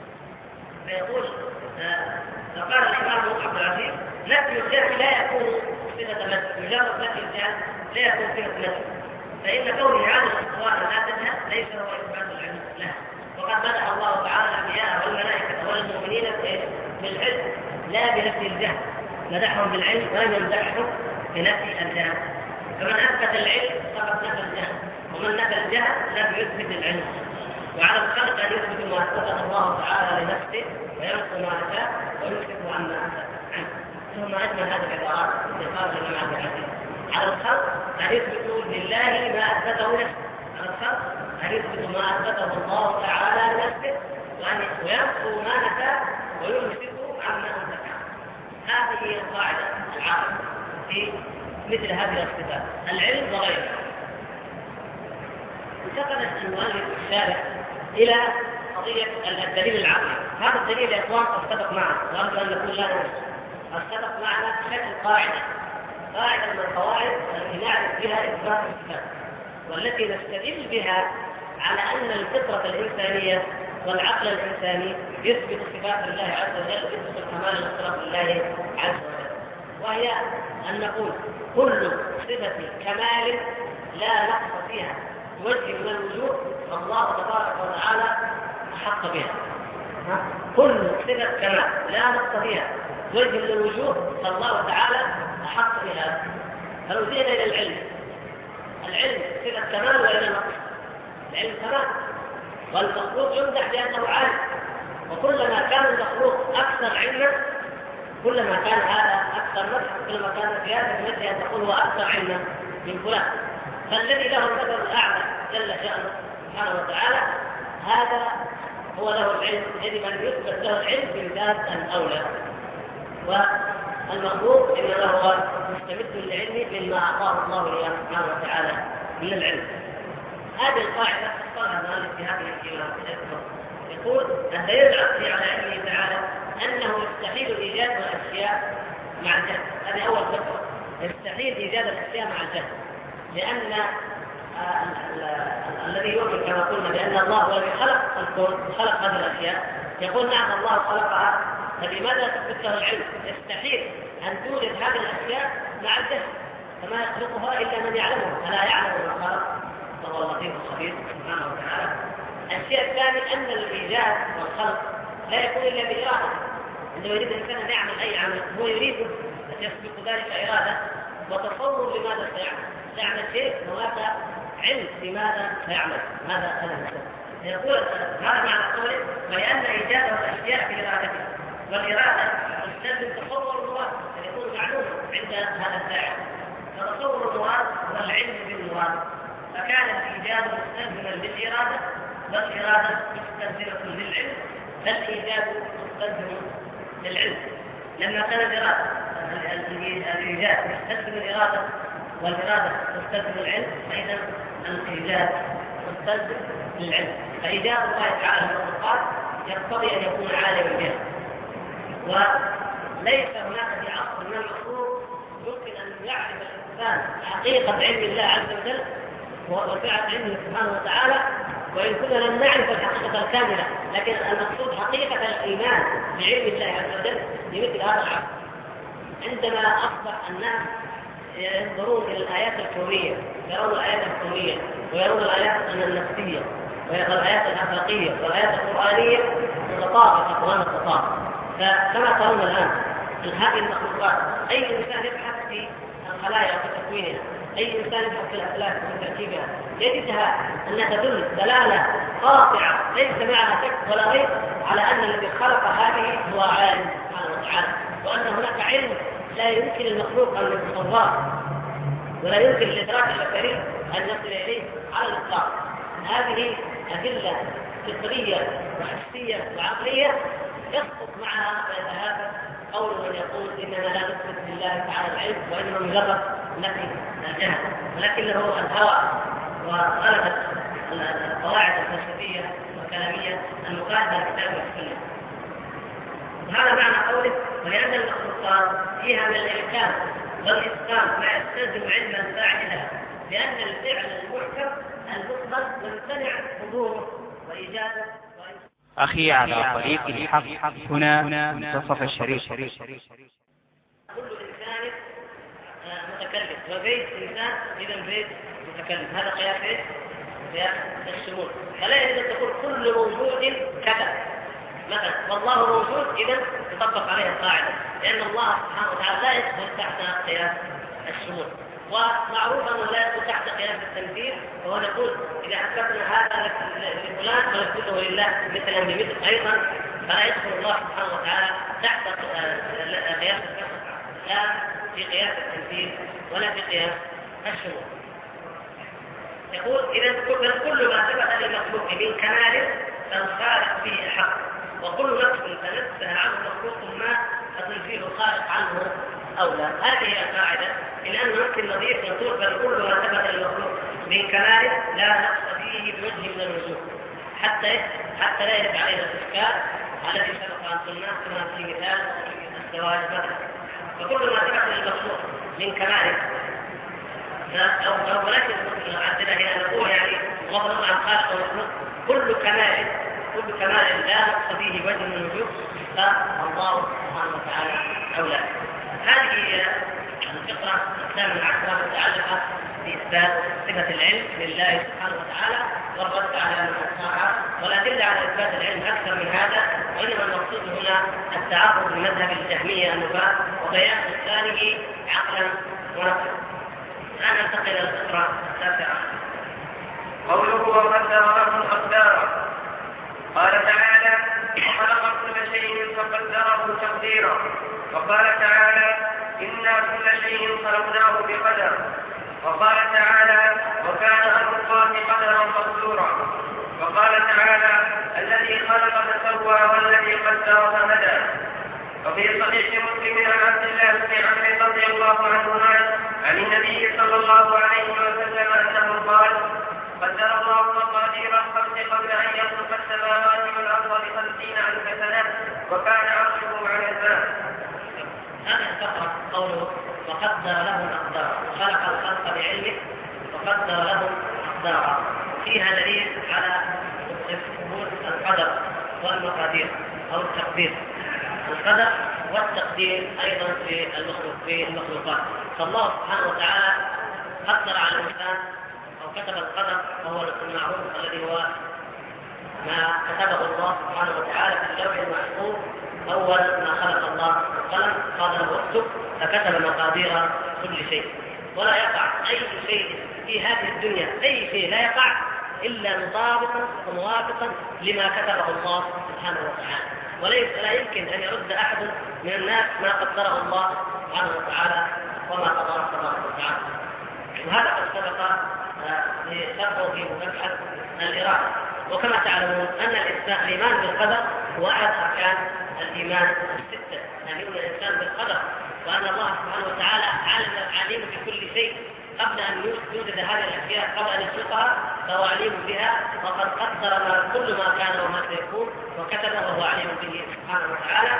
S1: فيقول فقال الإمام عبد العزيز: نفي الجهل لا يكون صفة مدح، مجرد نفي الجهل لا يكون صفة مدح، فإن كونه هذا الأسطوانة لا تجهل ليس هو إثبات العلم لها. وقد مدح الله تعالى الأنبياء والملائكة والمؤمنين بالعلم لا بنفي الجهل، مدحهم بالعلم ولم يمدحهم بنفي الجهل. فمن أثبت العلم فقد نفى الجهل، ومن نفى الجهل لم يثبت العلم. وعلى الخلق أن يثبت ما أثبته الله تعالى لنفسه وينقل ما نفاه ويمسك عما أثبت عنه. ثم أجمل هذه العبارات التي قال الإمام عبد العزيز: على الخلق أن يثبتوا لله ما أثبته نفسه، على الخلق أن يثبتوا ما أثبته الله تعالى لنفسه وينقل ما نفاه ويمسك عما أثبت عنه. هذه هي القاعدة العامة في مثل هذه الصفات، العلم وغيره. انتقل المؤلف الشارح إلى قضية الدليل العقلي. هذا الدليل يا إخوان اتفق معنا، وأرجو أن نكون لا ننسى، اتفق معنا بشكل قاعدة من القواعد التي نعرف بها إثبات الصفات، والتي نستدل بها على أن الفطرة الإنسانية والعقل الإنساني يثبت صفات الله عز وجل، يثبت الكمال والصفات لله عز وجل، وهي أن نقول: كل صفة كمال لا نقص فيها وجه من الوجوه الله تبارك وتعالى أحق بها. كل صفة كمال لا نقص فيها وجه من الوجوه الله تعالى أحق بها. فلو جئنا إلى العلم صفة كمال ولا نقص؟ العلم كمال، والمخلوق يمدح بأنه عالم، وكلما كان المخلوق أكثر علما كلما كان هذا أكثر مدح، كلما كان زيادة في مدحه أن تقول هو أكثر علما من فلان. فالذي له المثل الأعلى جل شأنه سبحانه وتعالى هذا هو له العلم، يجب أن يثبت له العلم بمثال الأولى. والمخلوق إنما هو مستمد للعلم مما أعطاه الله إياه سبحانه وتعالى من العلم. هذه القاعدة اختارها المؤلف في هذه الكلمة. يقول الدليل العقلي على علمه تعالى أنه يستحيل إيجاد الأشياء مع الجهل. هذه أول فكرة، يستحيل إيجاد الأشياء مع الجهل، لأن الذي يؤمن كما قلنا بأن الله هو الذي خلق الكون خلق هذه الأشياء يقول نعم الله خلقها، فلماذا تثبت له العلم؟ يستحيل أن توجد هذه الأشياء مع الجهل، فما يخلقها إلا من يعلمها، ألا يعلم ما خلق وهو اللطيف الخبير سبحانه وتعالى. الشيء الثاني أن الإيجاد والخلق لا يكون إلا بإرادة. عندما يريد الإنسان أن يعمل أي عمل هو يريد أن يسبق ذلك إرادة وتصور لماذا سيعمل شيء، هناك علم لماذا سيعمل هذا الإنسان. يقول هذا معنى قوله ولأن إيجاده الأشياء بإرادته، والإرادة تستلزم تصور المراد أن يكون معلوما عند هذا الفاعل، فتصور المراد والعلم بالمراد، فكان الإيجاد مستلزما للإرادة والإرادة مستلزمة للعلم، فالإيجاد مستلزم للعلم. لما كان الإرادة الإيجاد مستلزم الإرادة والإرادة مستلزم العلم، فإذا الإيجاد مستلزم للعلم. فإيجاد الله تعالى المخلوقات يقتضي أن يكون عالما بها، وليس هناك في عصر من العصور يمكن أن يعرف الإنسان حقيقة علم الله عز وجل وسعة علمه سبحانه وتعالى، وإن كنا لم نعرف الحقيقة الكاملة، لكن المقصود حقيقة الإيمان بعلم الله عز وجل لمثل هذا العصر. عندما أصبح الناس ينظرون إلى الآيات الكونية، يرون الآيات الكونية ويرون الآيات النفسية والآيات الأخلاقية والآيات القرآنية متطابقة قرآن التطابق. فكما ترون الآن هذه المخلوقات، أي إنسان يبحث في الخلايا وفي تكوينها، أي إنسان يبحث في الأفلاك وفي تركيبها، يجدها أنها تدل دلالة قاطعة ليس معها شك ولا ريب على أن الذي خلق هذه هو عالم سبحانه وتعالى، وأن هناك علم لا يمكن المخلوق أن يتصوره ولا يمكن للإدراك البشري أن يصل إليه على الإطلاق. هذه أدلة فطرية وحسية وعقلية يسقط معها ويتهافت قول من يقول إننا لا نثبت لله تعالى العلم وإنما مجرد نفي الجهل، ولكنه الهوى وغلبت القواعد الفلسفية والكلامية المخالفة للكتاب والسنة. هذا معنى قوله ولأن المخلوقات فيها من الإمكان والإتقان ما يستلزم علما ساعدا، لأن الفعل المحكم المطلق يمتنع حضوره وإيجاده.
S3: أخي على طريق الحق هنا منتصف الشريط.
S1: كل إنسان متكلم، وبيت إنسان إذا بيت متكلم، هذا قياس إيه؟ قياس الشمول. فلا يجب أن تقول كل موجود كذا مثلا والله موجود، إذا تطبق عليه القاعدة، لأن الله سبحانه وتعالى لا يدخل تحت قياس الشمول. ومعروف أنه لا يدخل تحت قياس التنفيذ، وهو نقول إذا حسبنا هذا لفلان ونثبته لله مثلا بمثل أيضا، فلا يدخل الله سبحانه وتعالى تحت قياس الكسر، لا في قياس التنفيذ ولا في قياس الشمول. يقول إذا كل ما ثبت للمخلوق من كمال فالخالق فيه حق، وكل نفس تنزه عنه مخلوق ما فتنزيه الخالق عنه أولى. هذه هي القاعدة، إن أن نفس النظيف يقول بل كل ما ثبت للمخلوق من كمال لا نقص فيه بوجه من الوجوه، حتى لا يرد علينا الإشكال الذي سبق أن قلناه كما في مثال الزواج مثلا. فكل ما ثبت للمخلوق من كمال أو ولكن عندنا هنا نقول يعني غضب عن خالق ومخلوق كل كمال لا نقص فيه وجه من الوجوه، فالله سبحانه وتعالى أولى. هذه هي الفقرة 18 المتعلقة بإثبات صفة العلم لله سبحانه وتعالى والرد على المنكرات، والأدلة على إثبات العلم أكثر من هذا، وإنما المقصود هنا التعرض لمذهب الجهمية النفاة وبيان إسلامه عقلا ونقلا. الآن ننتقل إلى الفقرة 9.
S2: قوله وقدر لهم أقدارا قال تعالى: وخلق كل شيء فقدره تقديرا. وقال تعالى: إنا كل شيء خلقناه بقدر. وقال تعالى: وكان أمر الله قدرا مقدورا. وقال تعالى: الذي خلق فسوى والذي قدر فهدى. وفي صحيح مسلم عن عبد الله بن عمرو رضي الله عنهما عن النبي صلى الله عليه وسلم أنه قال: قدر الله مقادير الخلق قبل أن يخلق السماوات والأرض ب50,000 سنة وكان عرشه على الماء.
S1: هذه الفقرة قوله: وقدر له الأقدار، خلق الخلق بعلمه وقدر له أقدارا، فيها دليل على ثبوت القدر والمقادير أو التقدير. القدر والتقدير أيضا في المخلوقات. فالله سبحانه وتعالى قدر على الإنسان أو كتب القدر، وهو المعروف الذي هو ما كتبه الله سبحانه وتعالى في اللوح المحفوظ. أول ما خلق الله القلم قال له اكتب، فكتب مقادير كل شيء. ولا يقع أي شيء في هذه الدنيا، أي شيء لا يقع إلا مطابقا وموافقا لما كتبه الله سبحانه وتعالى. ولا يمكن أن يرد أحد من الناس ما قدره الله سبحانه وتعالى وما قدره الله وتعالى. وهذا قد سبق لشرحه في مبحث الإرادة. وكما تعلمون أن الإيمان بالقدر هو أحد أركان الإيمان الستة، أن يؤمن الإنسان بالقدر، وأن الله سبحانه وتعالى عليم بكل شيء قبل أن يوجد هذه الأشياء، قبل أن يخلقها فهو عليم بها، وقد قدر كل ما كان وما سيكون وكتبه وهو عليم به سبحانه وتعالى.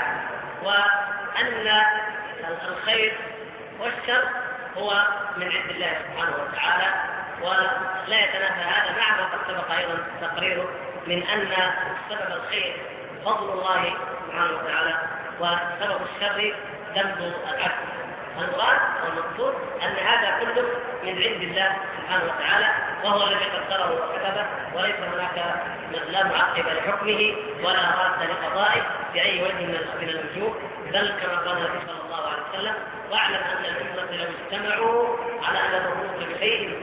S1: وأن الخير والشر هو من عند الله سبحانه وتعالى، ولا يتنافى هذا مع ما قد سبق أيضا تقريره من أن سبب الخير فضل الله سبحانه وتعالى، وسبب الشر ذنب العبد. المراد والمقصود أن هذا كله من عند الله سبحانه وتعالى، وهو الذي قدره وكتبه، وليس هناك لا معقب لحكمه ولا راد لقضائه بأي وجه من الوجوه. بل كما قال النبي صلى الله عليه وسلم: واعلم أن الأمة لو اجتمعوا على أن يضروك بشيء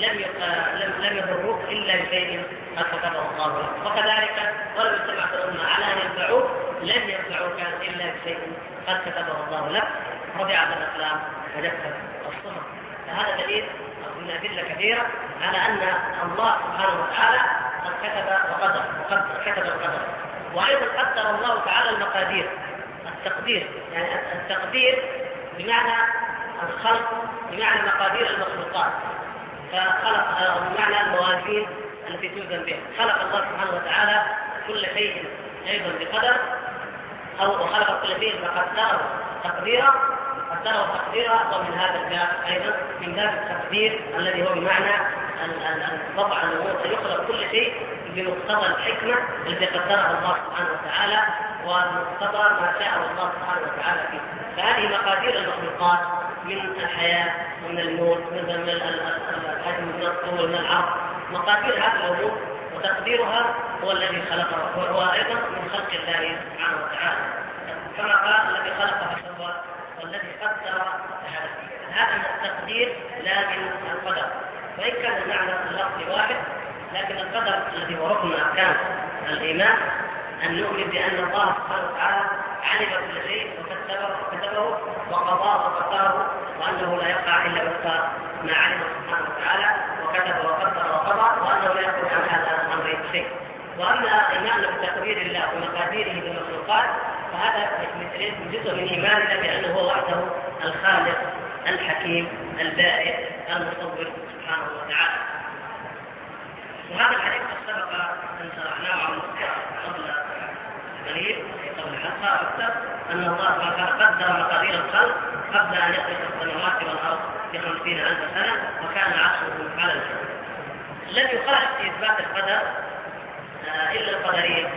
S1: لم يضروك إلا بشيء قد كتبه الله لك. وكذلك ولو اجتمعت الأمة على أن ينفعوك لن ينفعوك إلا بشيء قد كتبه الله لك. ربيعة الأقلام وجفت الصحف. فهذا دليل من أدلة كثيرة على أن الله سبحانه وتعالى قد كتب القدر. وأيضا قدر الله تعالى المقادير، التقدير، يعني التقدير بمعنى الخلق، بمعنى مقادير المخلوقات، فخلق بمعنى الموازين التي توزن بها. خلق الله سبحانه وتعالى كل شيء أيضا بقدر، أو خلق كل شيء فقدره تقديرا، ومن هذا الباب أيضا من باب التقدير الذي هو بمعنى الوضع الأمور، يخلق كل شيء بمقتضى الحكمة التي قدرها الله سبحانه وتعالى ومقتضى ما شاء الله سبحانه وتعالى فيه. فهذه مقادير المخلوقات من الحياة ومن الموت، من الحجم، من الطول، من العرض، مقادير هذه الأمور وتقديرها هو الذي خلقه، وهو أيضا من خلق الله سبحانه وتعالى. كما قال: الذي خلق فسوى والذي قدر فهدى. هذا من التقدير لا من القدر، وإن كان المعنى اللفظي واحد، لكن القدر الذي هو ركن أركان الإيمان أن نؤمن بأن الله سبحانه وتعالى علم كل شيء وكتبه وقضاه وقدره، وأنه لا يقع إلا وفق ما علم سبحانه وتعالى وكتب وقدر وقضى، وأنه لا يخرج عن هذا الأمر شيء. وأما إيماننا بتقدير الله ومقاديره بالمخلوقات فهذا جزء من إيماننا بأنه هو وحده الخالق الحكيم البارئ المصور سبحانه وتعالى. وهذا الحديث قد سبق أن شرحناه قبل قليل قبل حلقة أكثر، أن الله قدر مقادير الخلق قبل أن يخلق السماوات والأرض ب50,000 سنة وكان عرشه على الماء. لم يخالف في إثبات القدر إلا القدرية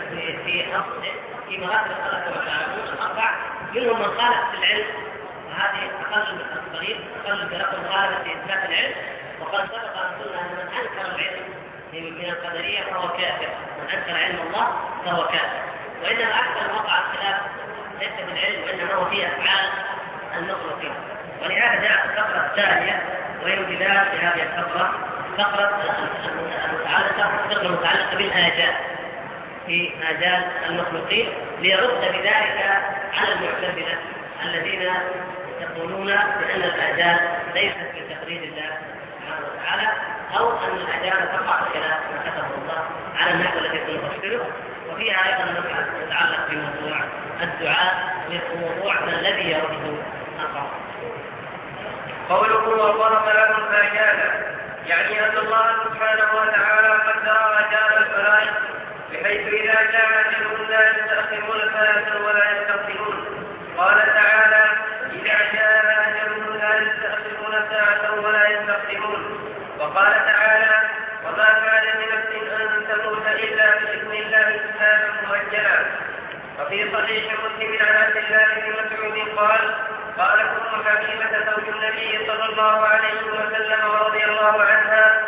S1: في مراتب الخلق والتعامل الأربع، منهم من خالف في العلم، وهذه أقل من القليل، أقل برقم خالف في إثبات العلم. وقد سبق أن قلنا أن من أنكر العلم من القدرية فهو كافر، من أنكر علم الله فهو كافر. وإنما أكثر وقع الخلاف ليس بالعلم وإنما هو في أفعال المخلوقين. ولهذا جاءت الفقرة الثانية وهي امتداد في هذه الفقرة، فقرة المتعلقة بالآيات. في آجال المخلوقين، ليرد بذلك على المعتزلة الذين يقولون بأن الآجال ليست من تقدير الله سبحانه وتعالى، أو أن الآجال تقع خلاف ما كتبه الله على النحو الذي سنفسره. وفيها أيضا مسألة تتعلق بموضوع الدعاء وموضوع الذي يرد القول.
S2: قوله وضرب لهم آجالا يعني أن الله سبحانه وتعالى قدر آجال الخلائق بحيث إذا جاء أجلهم لا يستأخرون ساعة ولا يستقدمون. قال تعالى إذا جاء أجلهم لا يستأخرون ساعة ولا يستقدمون. وقال تعالى وما كان لنفس أن تموت إلا بإذن الله كتابا مؤجلا. وفي صحيح مسلم عن عبد الله بن مسعود قال قال أم حبيبة زوج النبي صلى الله عليه وسلم ورضي الله عنها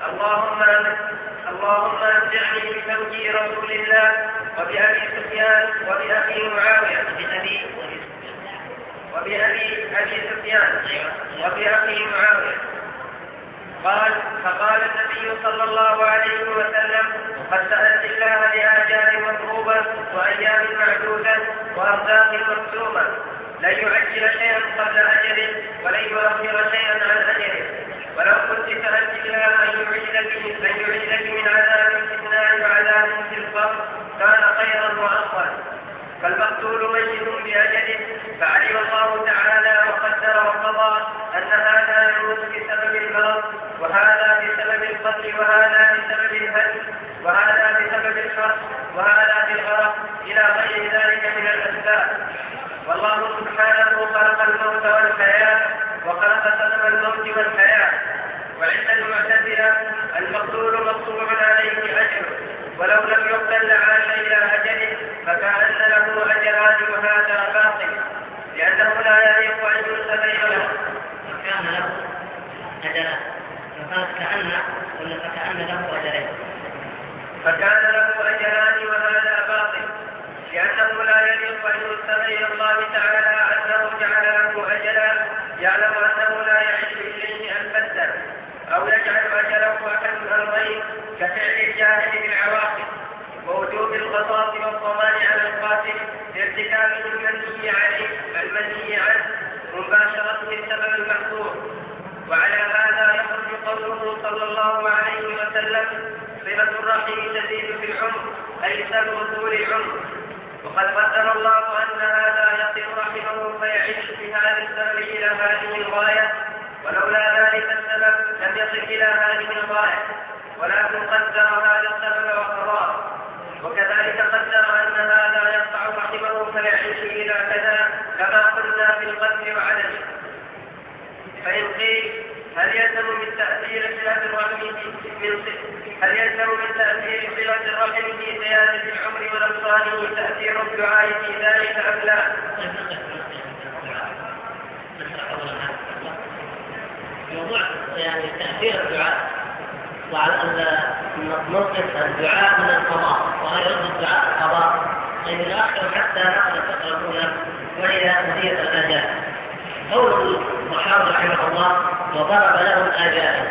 S2: اللهم امتعني بزوجي رسول الله وبأبي سفيان وبأبي معاوية وبأبي سفيان وبأبي معاوية. فقال النبي صلى الله عليه وسلم قد سألت الله لآجال مضروبة وأيام معدودة وأرزاق مقسومة لن يعجل شيئا قبل أجله ولن يؤخر شيئا عن أجله. ولو كنت سألت الله أن يعيذك من عذاب في النار وعذاب في القبر كان خيرا وأفضل. فالمقتول ميت بأجله، فعلم الله تعالى وقدر وقضى أن هذا يموت بسبب المرض وهذا بسبب القتل وهذا بسبب الهدم وهذا بسبب الحرب وهذا بالغرق إلى غير ذلك من الأسباب. والله سبحانه خلق الموت والحياة وخلق سبب الموت والحياة. وعند المعتزلة المقتول مقطوع عليه أجله، ولو لم يقتل لعاش إلى أجله فكأن له أجران وهذا باطل، لأنه لا يليق أن ينسب له.
S1: فكان له أجران
S2: وهذا باطل، لأنه لا يليق أن ينسب إلى الله تعالى أنه جعل له أجلا يعلم أنه لا يعيش إليه البتة، أو يجعل أجله أحد الأمرين كفعل الجاهل بالعواقب ووجوب القصاص والضمان على القاتل لارتكابه المنهي عنه مباشرة بالسبب المحظور. وعلى هذا يخرج قوله صلى الله عليه وسلم صلة الرحم تزيد في العمر أي سبب طول العمر. وقد قدر الله أن هذا يصل رحمه فيعيش بهذا السبب إلى هذه الغاية، ولولا ذلك السبب لم يصل إلى هذه الغاية، ولكن قدر هذا السبب وقضاه. وكذلك قدر أن هذا يقطع رحمه فيعيش إلى كذا كما قلنا في القتل وعدمه. فإن قيل هل يلزم من تأثير صلة الرحم في زيادة العمر ونقصانه تأثير الدعاء في ذلك أم لا؟
S1: موضوع يعني تأثير الدعاء وعلى أن موقف الدعاء من القضاء وهل يرد الدعاء القضاء أي من الآخر حتى نأخذ الفقرة الأولى وهي قضية الآجال. قول الصحابة رحمه الله وضرب لهم آجالا،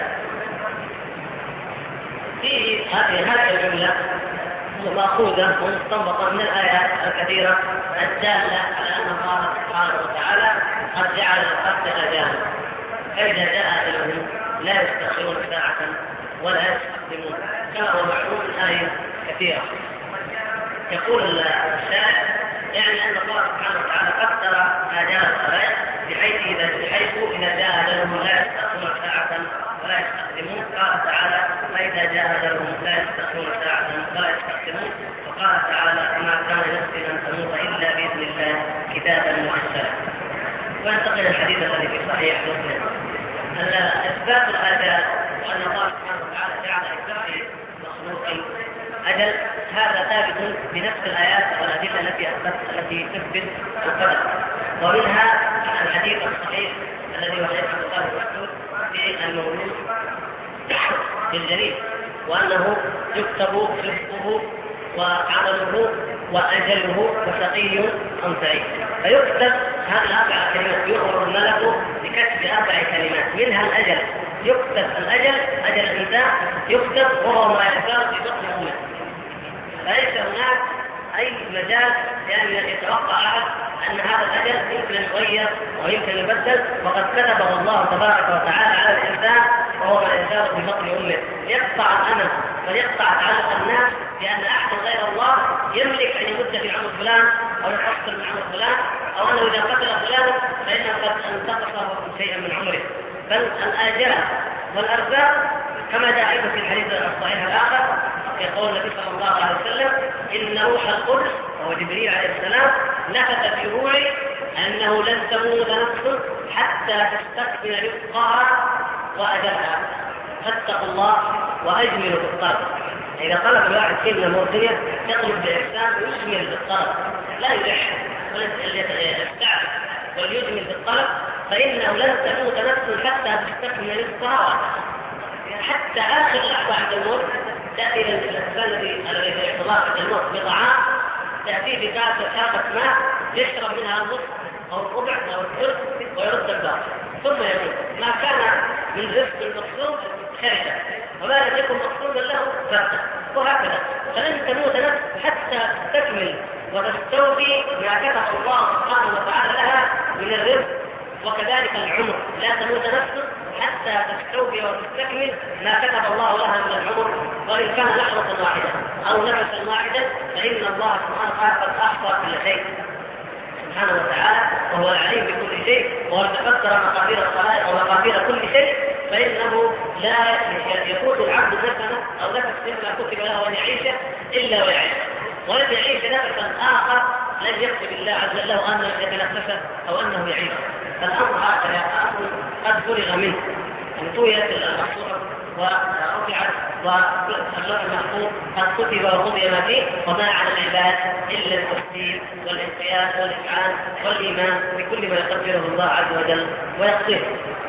S1: في هذه الجملة مأخوذة ومستنبطة من الآيات الكثيرة الدالة على أن الله سبحانه وتعالى قد جعل القتل آجالا، فإذا جاء أجلهم لا يستأخرون ساعة ولا يستقدمون، كما هو معلوم من آية كثيرة. يقول الشاعر يعني أن الله سبحانه وتعالى قدر آجال الخلائق بحيث إذا جاء أجلهم لا يستأخرون ساعة ولا يستقدمون. قال تعالى فإذا جاء أجلهم لا يستأخرون ساعة ولا يستقدمون. وقال تعالى ما كان لنفس أن تموت إلا بإذن الله كتابا مؤجلا. وينتقل الحديث الذي في صحيح مسلم أن إثبات الآجال وأن الله سبحانه وتعالى جعل لكل مخلوق أجل هذا ثابت بنفس الآيات والأدلة التي تثبت القدر. ومنها الحديث الصحيح الذي وحيث الله المحدود في المولود بالجليل وأنه يكتب رزقه وعمله وأجله وشقي أم سعيد، فيكتب هذه الأربع كلمات، يؤمر الملك بكتب 4 كلمات منها الأجل. يكتب الأجل أجل الإنسان يكتب وهو ما يختار في بطن أمه، فليس هناك أي مجال لأن يتوقع أحد أن هذا الأجل يمكن أن يغير ويمكن أن يبدل، وقد كتبه الله تبارك وتعالى على الإنسان وهو الإنسان في بطن أمه، يقطع الأمل ويقطع تعلق الناس بأن أحد غير الله يملك أن يمد في عمر فلان أو يحصل من عمر فلان، أو أنه إذا قتل فلانا فإنه قد انتقص شيئا من عمره. بل الآجال والأرزاق كما جاء أيضا في الحديث الصحيح الآخر يقول النبي صلى الله عليه وسلم إن روح القدس وهو جبريل عليه السلام نفث في روحي أنه لن تموت نفس حتى تستكمل رزقها وأجلها، فاتقوا الله وأجملوا في الطلب. إذا طلب الواحد شيء من المرضية يطلب بإحسان ويجمل بالطلب، لا يلح ويستعد وليجمل بالطلب، فإنه لن تموت نفس حتى تستكمل رزقها حتى آخر لحظة عند الموت. تأتي الإنسان الذي في احتضار عند الموت بطعام، تأتيه بكاسة ماء يشرب منها النصف أو الربع أو الثلث ويرد الباقي ثم يموت. ما كان من رزق المقصود خرجه وما لم يكن مقصودا له فرده، وهكذا. فلن تموت نفس حتى تكمل وتستوفي ما كتب الله سبحانه وتعالى لها من الرزق، وكذلك العمر لا تموت نفس حتى تستوفي وتستكمل ما كتب الله لها من العمر، وإن كان لحظة واحدة أو نفسا واحدا فإن الله سبحانه وتعالى قد أحصى كل شيء سبحانه وتعالى، وهو العليم بكل شيء، وهو تقدر مقادير الخلائق ومقادير كل شيء، فإنه لا يفوت العبد نفسه أو نفس مما كتب له أن يعيشه إلا ويعيش، ولم يعيش نفسا آخر لم يكتب الله عز وجل أنه يتنفسه أو أنه يعيش. فالأمر هكذا أمر قد فرغ منه، أن طويت الصحف ورفعت واللوح المحفوظ قد كتب وقضي ما فيه، وما على العباد إلا التسليم والانقياد والإذعان والإيمان بكل ما يقدره الله عز وجل ويقضيه.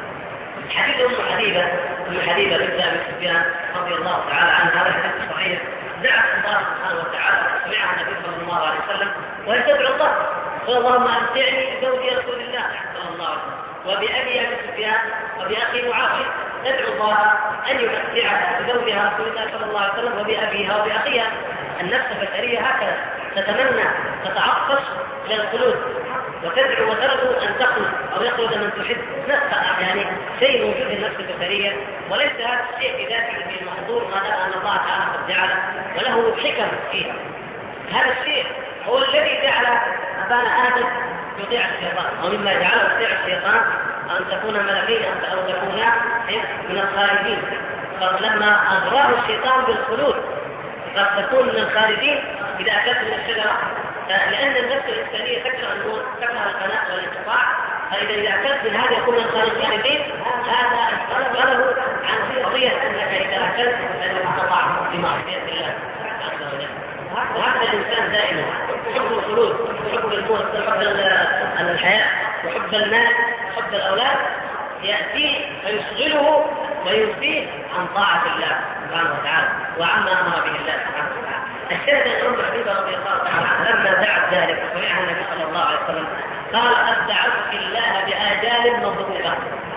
S1: حديث أم حبيبة بنت أبي سفيان رضي الله تعالى عنها، هذا الحديث صحيح، دعت الله سبحانه وتعالى سمعها النبي صلى الله عليه وسلم وهي تدعو الله قال اللهم أمتعني بزوج رسول الله صلى الله عليه وسلم وبأبي أبي سفيان وبأخي معاوية، تدعو الله أن يمتعها بزوجها رسول الله صلى الله عليه وسلم وبأبيها وبأخيها. النفس البشرية هكذا تتمنى تتعطش إلى الخلود وتدعو وترجو أن تخلد أو يخلد من تحب، نفسها يعني شيء موجود في النفس البشرية، وليس هذا الشيء في ذاته في المحظور ما دام أن الله تعالى قد جعله وله حكم فيها. هذا الشيء هو الذي جعل أبانا آدم يطيع الشيطان، ومما جعله يطيع الشيطان أن تكون ملكين أو تكونا من الخارجين، فلما أغراه الشيطان بالخلود قد تكون من الخارجين إذا أكلت من الشجرة، لأن النفس الإنسانية تكره النور تكره الفناء والانقطاع، فإذا أكلت من هذا يكون من الخارجين، هذا أشغله عن قضية أنك إذا أكلت فإنك تقع بمعصية الله عز وجل. وهذا الإنسان دائما حب الخلود، حب الموت، حب الحياة، وحب المال، حب الأولاد يأتيه فيشغله وينفيه عن طاعة الله سبحانه وتعالى وعما أمر به الله سبحانه وتعالى. الشاهد أن أم حبيبة رضي الله تعالى عنها لما دعت ذلك سمعها النبي صلى الله عليه وسلم قال قد دعوت الله بآجال مضبوطة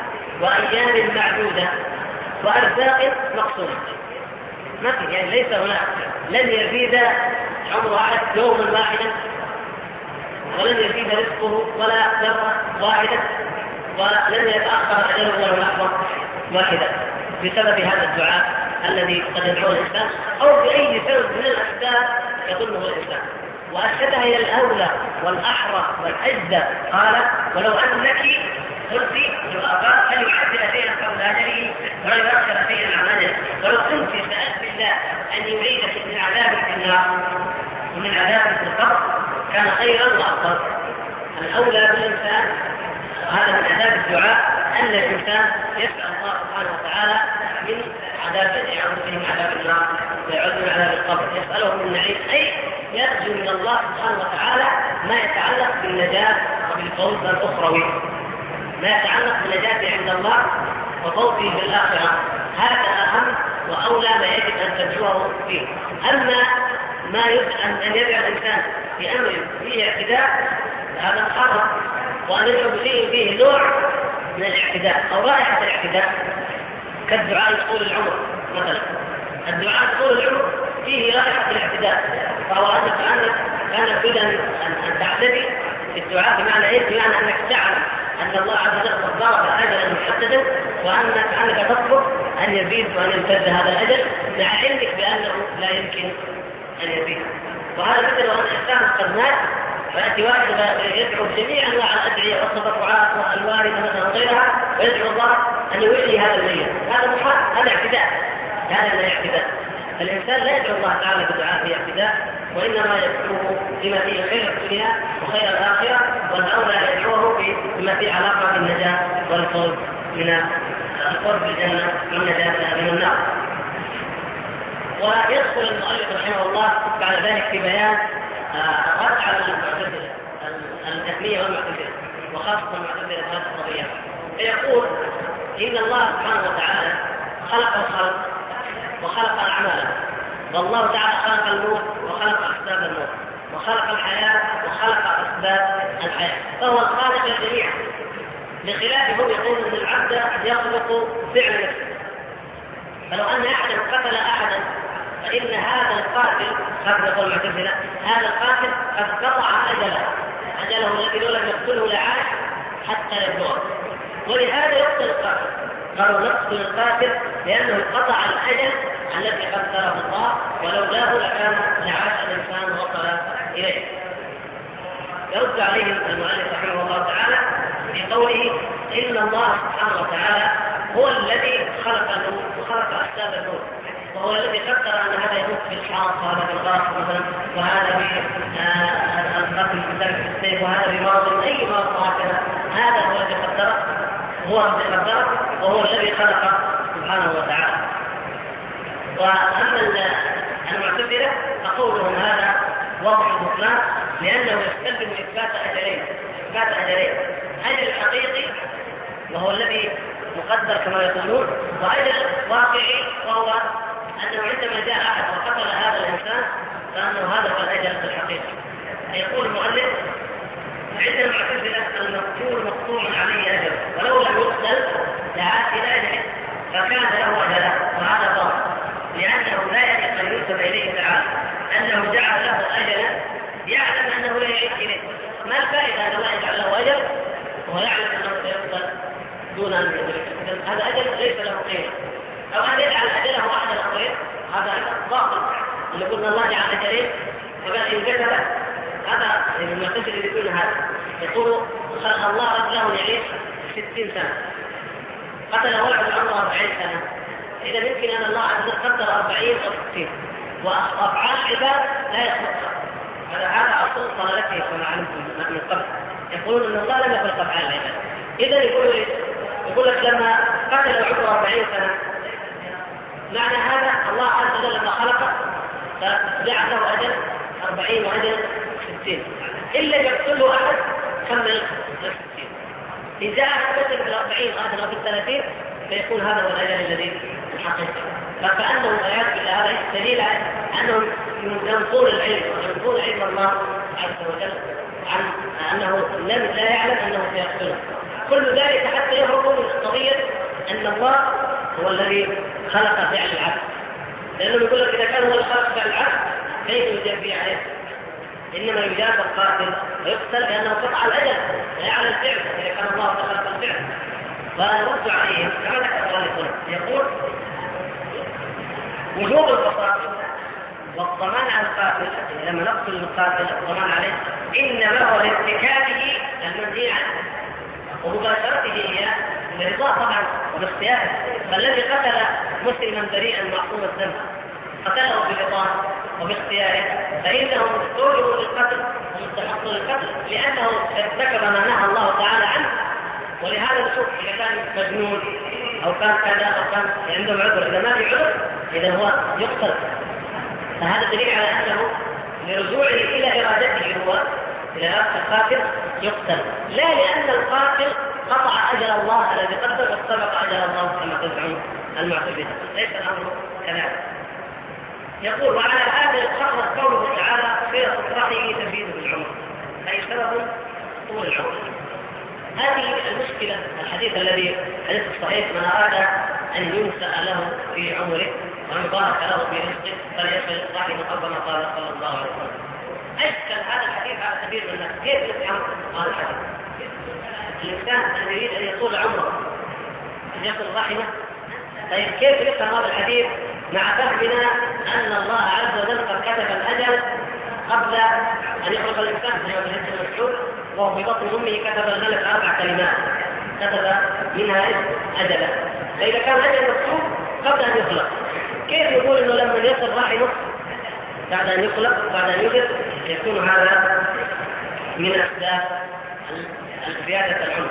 S1: وأيام معدودة وأرزاق مقصودة. ما في يعني ليس هناك لن يزيد عمر أحد يوما واحدا، ولن يزيد رزقه ولا ذرة واحدة، ولن يتأخر أجله ولا لحظة واحدة بسبب هذا الدعاء الذي قد يدعوه الإنسان أو بأي سبب من الأسباب يظنه الإنسان. وأرشدها إلى الأولى والأحرى والأجدى، قال ولو أنك قلت للآباء هل يعدل شيئا قبل أجله ولا يؤخر شيئا عن أجله، ولو كنت سألت الله أن يعيدك من عذاب في النار ومن عذاب في القبر كان خيرا وأفضل. الأولى بالإنسان هذا من عذاب الدعاء أن الإنسان يسأل الله سبحانه وتعالى من عذاب يعوذ به من عذاب النار ويعوذ من عذاب القبر، يسأله من النعيم، أي يرجو من الله سبحانه وتعالى ما يتعلق بالنجاة وبالفوز الأخروي، ما يتعلق بالنجاة عند الله وفوزه بالآخرة. هذا أهم وأولى ما يجب أن ترجوه فيه. أما ما يجب أن يدعو الإنسان في أمر فيه اعتداء هذا محرم، وأن يدعو فيه نوع من الاعتداء أو رائحة الاعتداء كالدعاء طول العمر مثلا. الدعاء طول العمر فيه رائحة الاعتداء، فهو كان تريد أن تعتدي في الدعاء. بمعنى إيه؟ بمعنى أنك تعلم أن الله عز وجل قد ضرب أجلا محددا، وأنك تطلب أن يزيد وأن يمتد هذا الأجل مع علمك بأنه لا يمكن أن يزيد. وهذا مثل أن الإنسان قد مات فيأتي واحد يدعو بجميع أنواع الأدعية والتضرعات والواردة مثلا وغيرها، ويدعو الله أن يولي هذا الميت. هذا محال، هذا اعتداء، هذا لا اعتداء. الإنسان لا يدعو الله تعالى بدعاء في اعتداء، وإنما يدعوه بما فيه خير الدنيا وخير الآخرة، والأولى يدعوه بما فيه علاقة بالنجاة والفوز من القرب بالجنة والنجاة من النار. ويدخل المؤلف رحمه الله بعد ذلك في بيان الرد على المعتزلة الجهمية والمعتزلة، وخاصة المعتزلة في هذه القضية. فيقول إن الله سبحانه وتعالى خلق الخلق وخلق الأعمال، والله تعالى خلق الموت وخلق أسباب الموت، وخلق الحياة وخلق أسباب الحياة، فهو الخالق للجميع. بخلافه يقول أن العبد يخلق فعل نفسه، فلو أن أحدا قتل أحدا فإن هذا القاتل، هذا يقول المعتزلة، هذا القاتل قد قطع أجله الذي لو لم يقتله لعاش حتى يبلغه، ولهذا يقتل القاتل. قالوا نقتل القاتل لأنه قطع الأجل الذي قدره الله، ولولاه لكان لعاش الإنسان وصل إليه. يرد عليهم المؤلف رحمه الله تعالى في قوله إن الله سبحانه وتعالى هو الذي خلق الموت وخلق أسباب الموت، وهو الذي قدر أن هذا يموت بالحاص وهذا بالغرق مثلا، وهذا بالقتل بسبب السيف، وهذا بمرض أي مرض هكذا. هذا هو الذي قدره، وهو الذي خلق سبحانه وتعالى. وأما المعتزلة فقولهم هذا وضع البطلان، لأنه يستلزم إثبات أجلين. أجل حقيقي وهو الذي مقدر كما يقولون، وأجل واقعي وهو أنه عندما جاء أحد وقتل هذا الإنسان فأنه هذا هو الأجل الحقيقي. يقول المؤلف عند المعتزلة المقتول مقطوع عليه أجل، ولو لم يقتل لعاد إلى أجله فكان له أجله، وهذا باطل، لأنه لا يجب أن ينسب إليه تعالى أنه جعل له أجلا يعلم أنه لا يعيش إليه. ما الفائدة أن الله يجعل له أجل وهو يعلم أنه سيقتل دون أن يدرك؟ هذا أجل ليس له قيمة. أو أن يجعل أجله أحد الأمرين، هذا باطل. اللي قلنا الله جعل أجلين وقال إن كتب، هذا المعتزلة يقول هذا، يقول الله رجله يعيش 60 سنة، قتل ولد عمره 40 سنة، إذا يمكن أن الله عز وجل قدر 40 أو 60، وأفعال عباد لا يخلقها. هذا أصل ضلالته كما علمتم من قبل. يقولون أن الله لم يخلق أفعال العباد. إذا يقول لك لما قتل عمره 40 سنة، معنى هذا الله عز وجل لما خلقه فجعل له أجل 40 وأجل 60، إلا يقتله أحد كمل 60. إن جاء قتل بال40 أو بال30 فيكون هذا هو الأجل الذي الحقيقي. فكأنه والعياذ بالله هذا دليل على أنهم ينقون العلم وينقون علم الله عز وجل عن أنه لا يعلم أنه سيقتله. كل ذلك حتى يهربوا من قضية أن الله هو الذي خلق فعل العبد، لأنه يقول لك إذا كان هو الخلق فعل العبد كيف يجاب عليه؟ إنما يجاب القاتل ويقتل لأنه قطع الأجل لا يعلم الفعل، إذا كان الله خلق الفعل. فنرد عليهم كما ذكر الله يقول وجوب القصاص والضمان على القاتل، لما نقتل القاتل الضمان عليه إنما هو لارتكابه المنهي عنه ومباشرته إياه برضاه طبعا وباختياره. فالذي قتل مسلما بريئا معصوم الذنب قتله برضاه وباختياره فإنه مستوجب للقتل ومستحق للقتل، لأنه ارتكب ما نهى الله تعالى عنه. ولهذا نشوف إذا كان مجنون أو كان كذا أو كان عنده عذر، إذا ما في عذر إذا هو يقتل. فهذا دليل على أنه لرجوعه إلى إرادته هو إلى القاتل يقتل، لا لأن القاتل قطع أجل الله الذي قدر واستبق أجل الله كما تزعم المعتزلة. ليس الأمر كذلك. يقول وعلى هذا يتخرج قوله تعالى في اطرحه تزيد بالعمر، أي سبب طول العمر. هذه المشكلة الحديث الذي حديث الصحيح من أراد أن ينسأ له في عمره ومن بارك له في رزقه فليصل رحمه كما قال صلى الله عليه وسلم. أشكل هذا الحديث على سبيل الناس، كيف نفهم هذا الحديث؟ الإنسان الذي يريد أن يطول عمره أن يصل رحمه، طيب كيف نفهم هذا الحديث مع فهمنا أن الله عز وجل قد كتب الأجل قبل أن يخلق الإنسان في يوم الحديث المشهور، وهو في بطن أمه كتب الملك 4 كلمات كتب منها أجله. فإذا كان أجل مكتوب قبل أن يخلق، كيف يقول إنه لما يصل رحمه بعد أن يخلق بعد أن يولد يكون هذا من أسباب زيادة العمر؟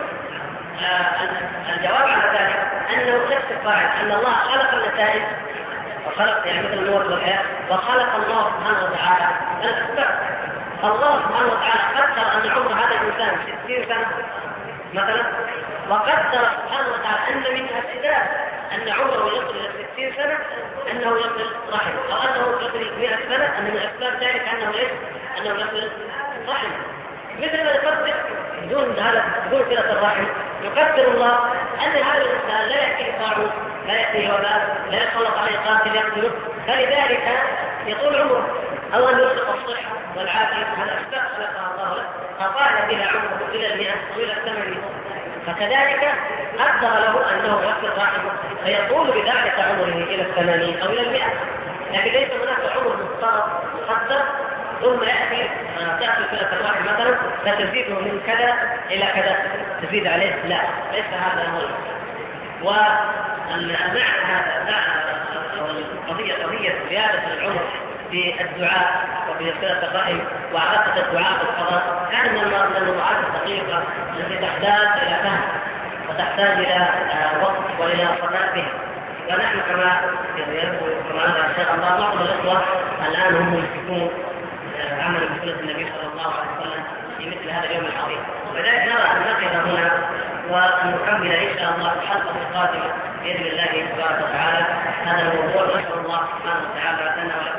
S1: الجواب على ذلك أنه نفس القاعدة، أن الله خلق النتائج وخلق يعني مثل الموت والحياة، وخلق الله سبحانه وتعالى الأسباب. الله سبحانه وتعالى قدر أن عمر هذا الإنسان 60 سنة مثلا، وقدر سبحانه وتعالى أن من أسباب أن عمره يصل إلى 60 سنة أنه يصل رحمه، أو أنه يصل 100 سنة أن من أسباب ذلك أنه يصل رحمه. مثل ما يقدر بدون صلة الرحم، يقدر الله أن هذا الإنسان لا يأتيه طاعون، لا يأتيه وباء، لا يتسلط عليه قاتل يقتله، فلذلك يطول عمره، أو أن يرزق الصحة والعافية. هذا أسباب خلقها الله له، فطال بها عمره إلى 100 وإلى 80. فكذلك قدر له أنه يصل رحمه فيطول بذلك عمره إلى 80 أو إلى 100. لكن ليس هناك عمر مفترض مقدر ثم تأتي صلة الرحم مثلا فتزيده من كذا إلى كذا تزيد عليه، لا، ليس هذا هو. والمعنى هذا قضية زيادة العمر في الدعاء وفي صلة الرحم وعلاقة الدعاء بالقضاء كان من الموضوعات الدقيقة التي تحتاج إلى فهم وتحتاج إلى وقت وإلى صلاة به. ونحن كما هذا إن شاء الله بعض الإخوة الآن هم يمسكون عمل بسنة النبي صلى الله عليه وسلم في مثل هذا اليوم العظيم، ولذلك نرى أن نقف هنا وأن نكمل إن شاء الله الحلقة القادمة بإذن الله تبارك وتعالى هذا الموضوع. نسأل الله سبحانه وتعالى لنا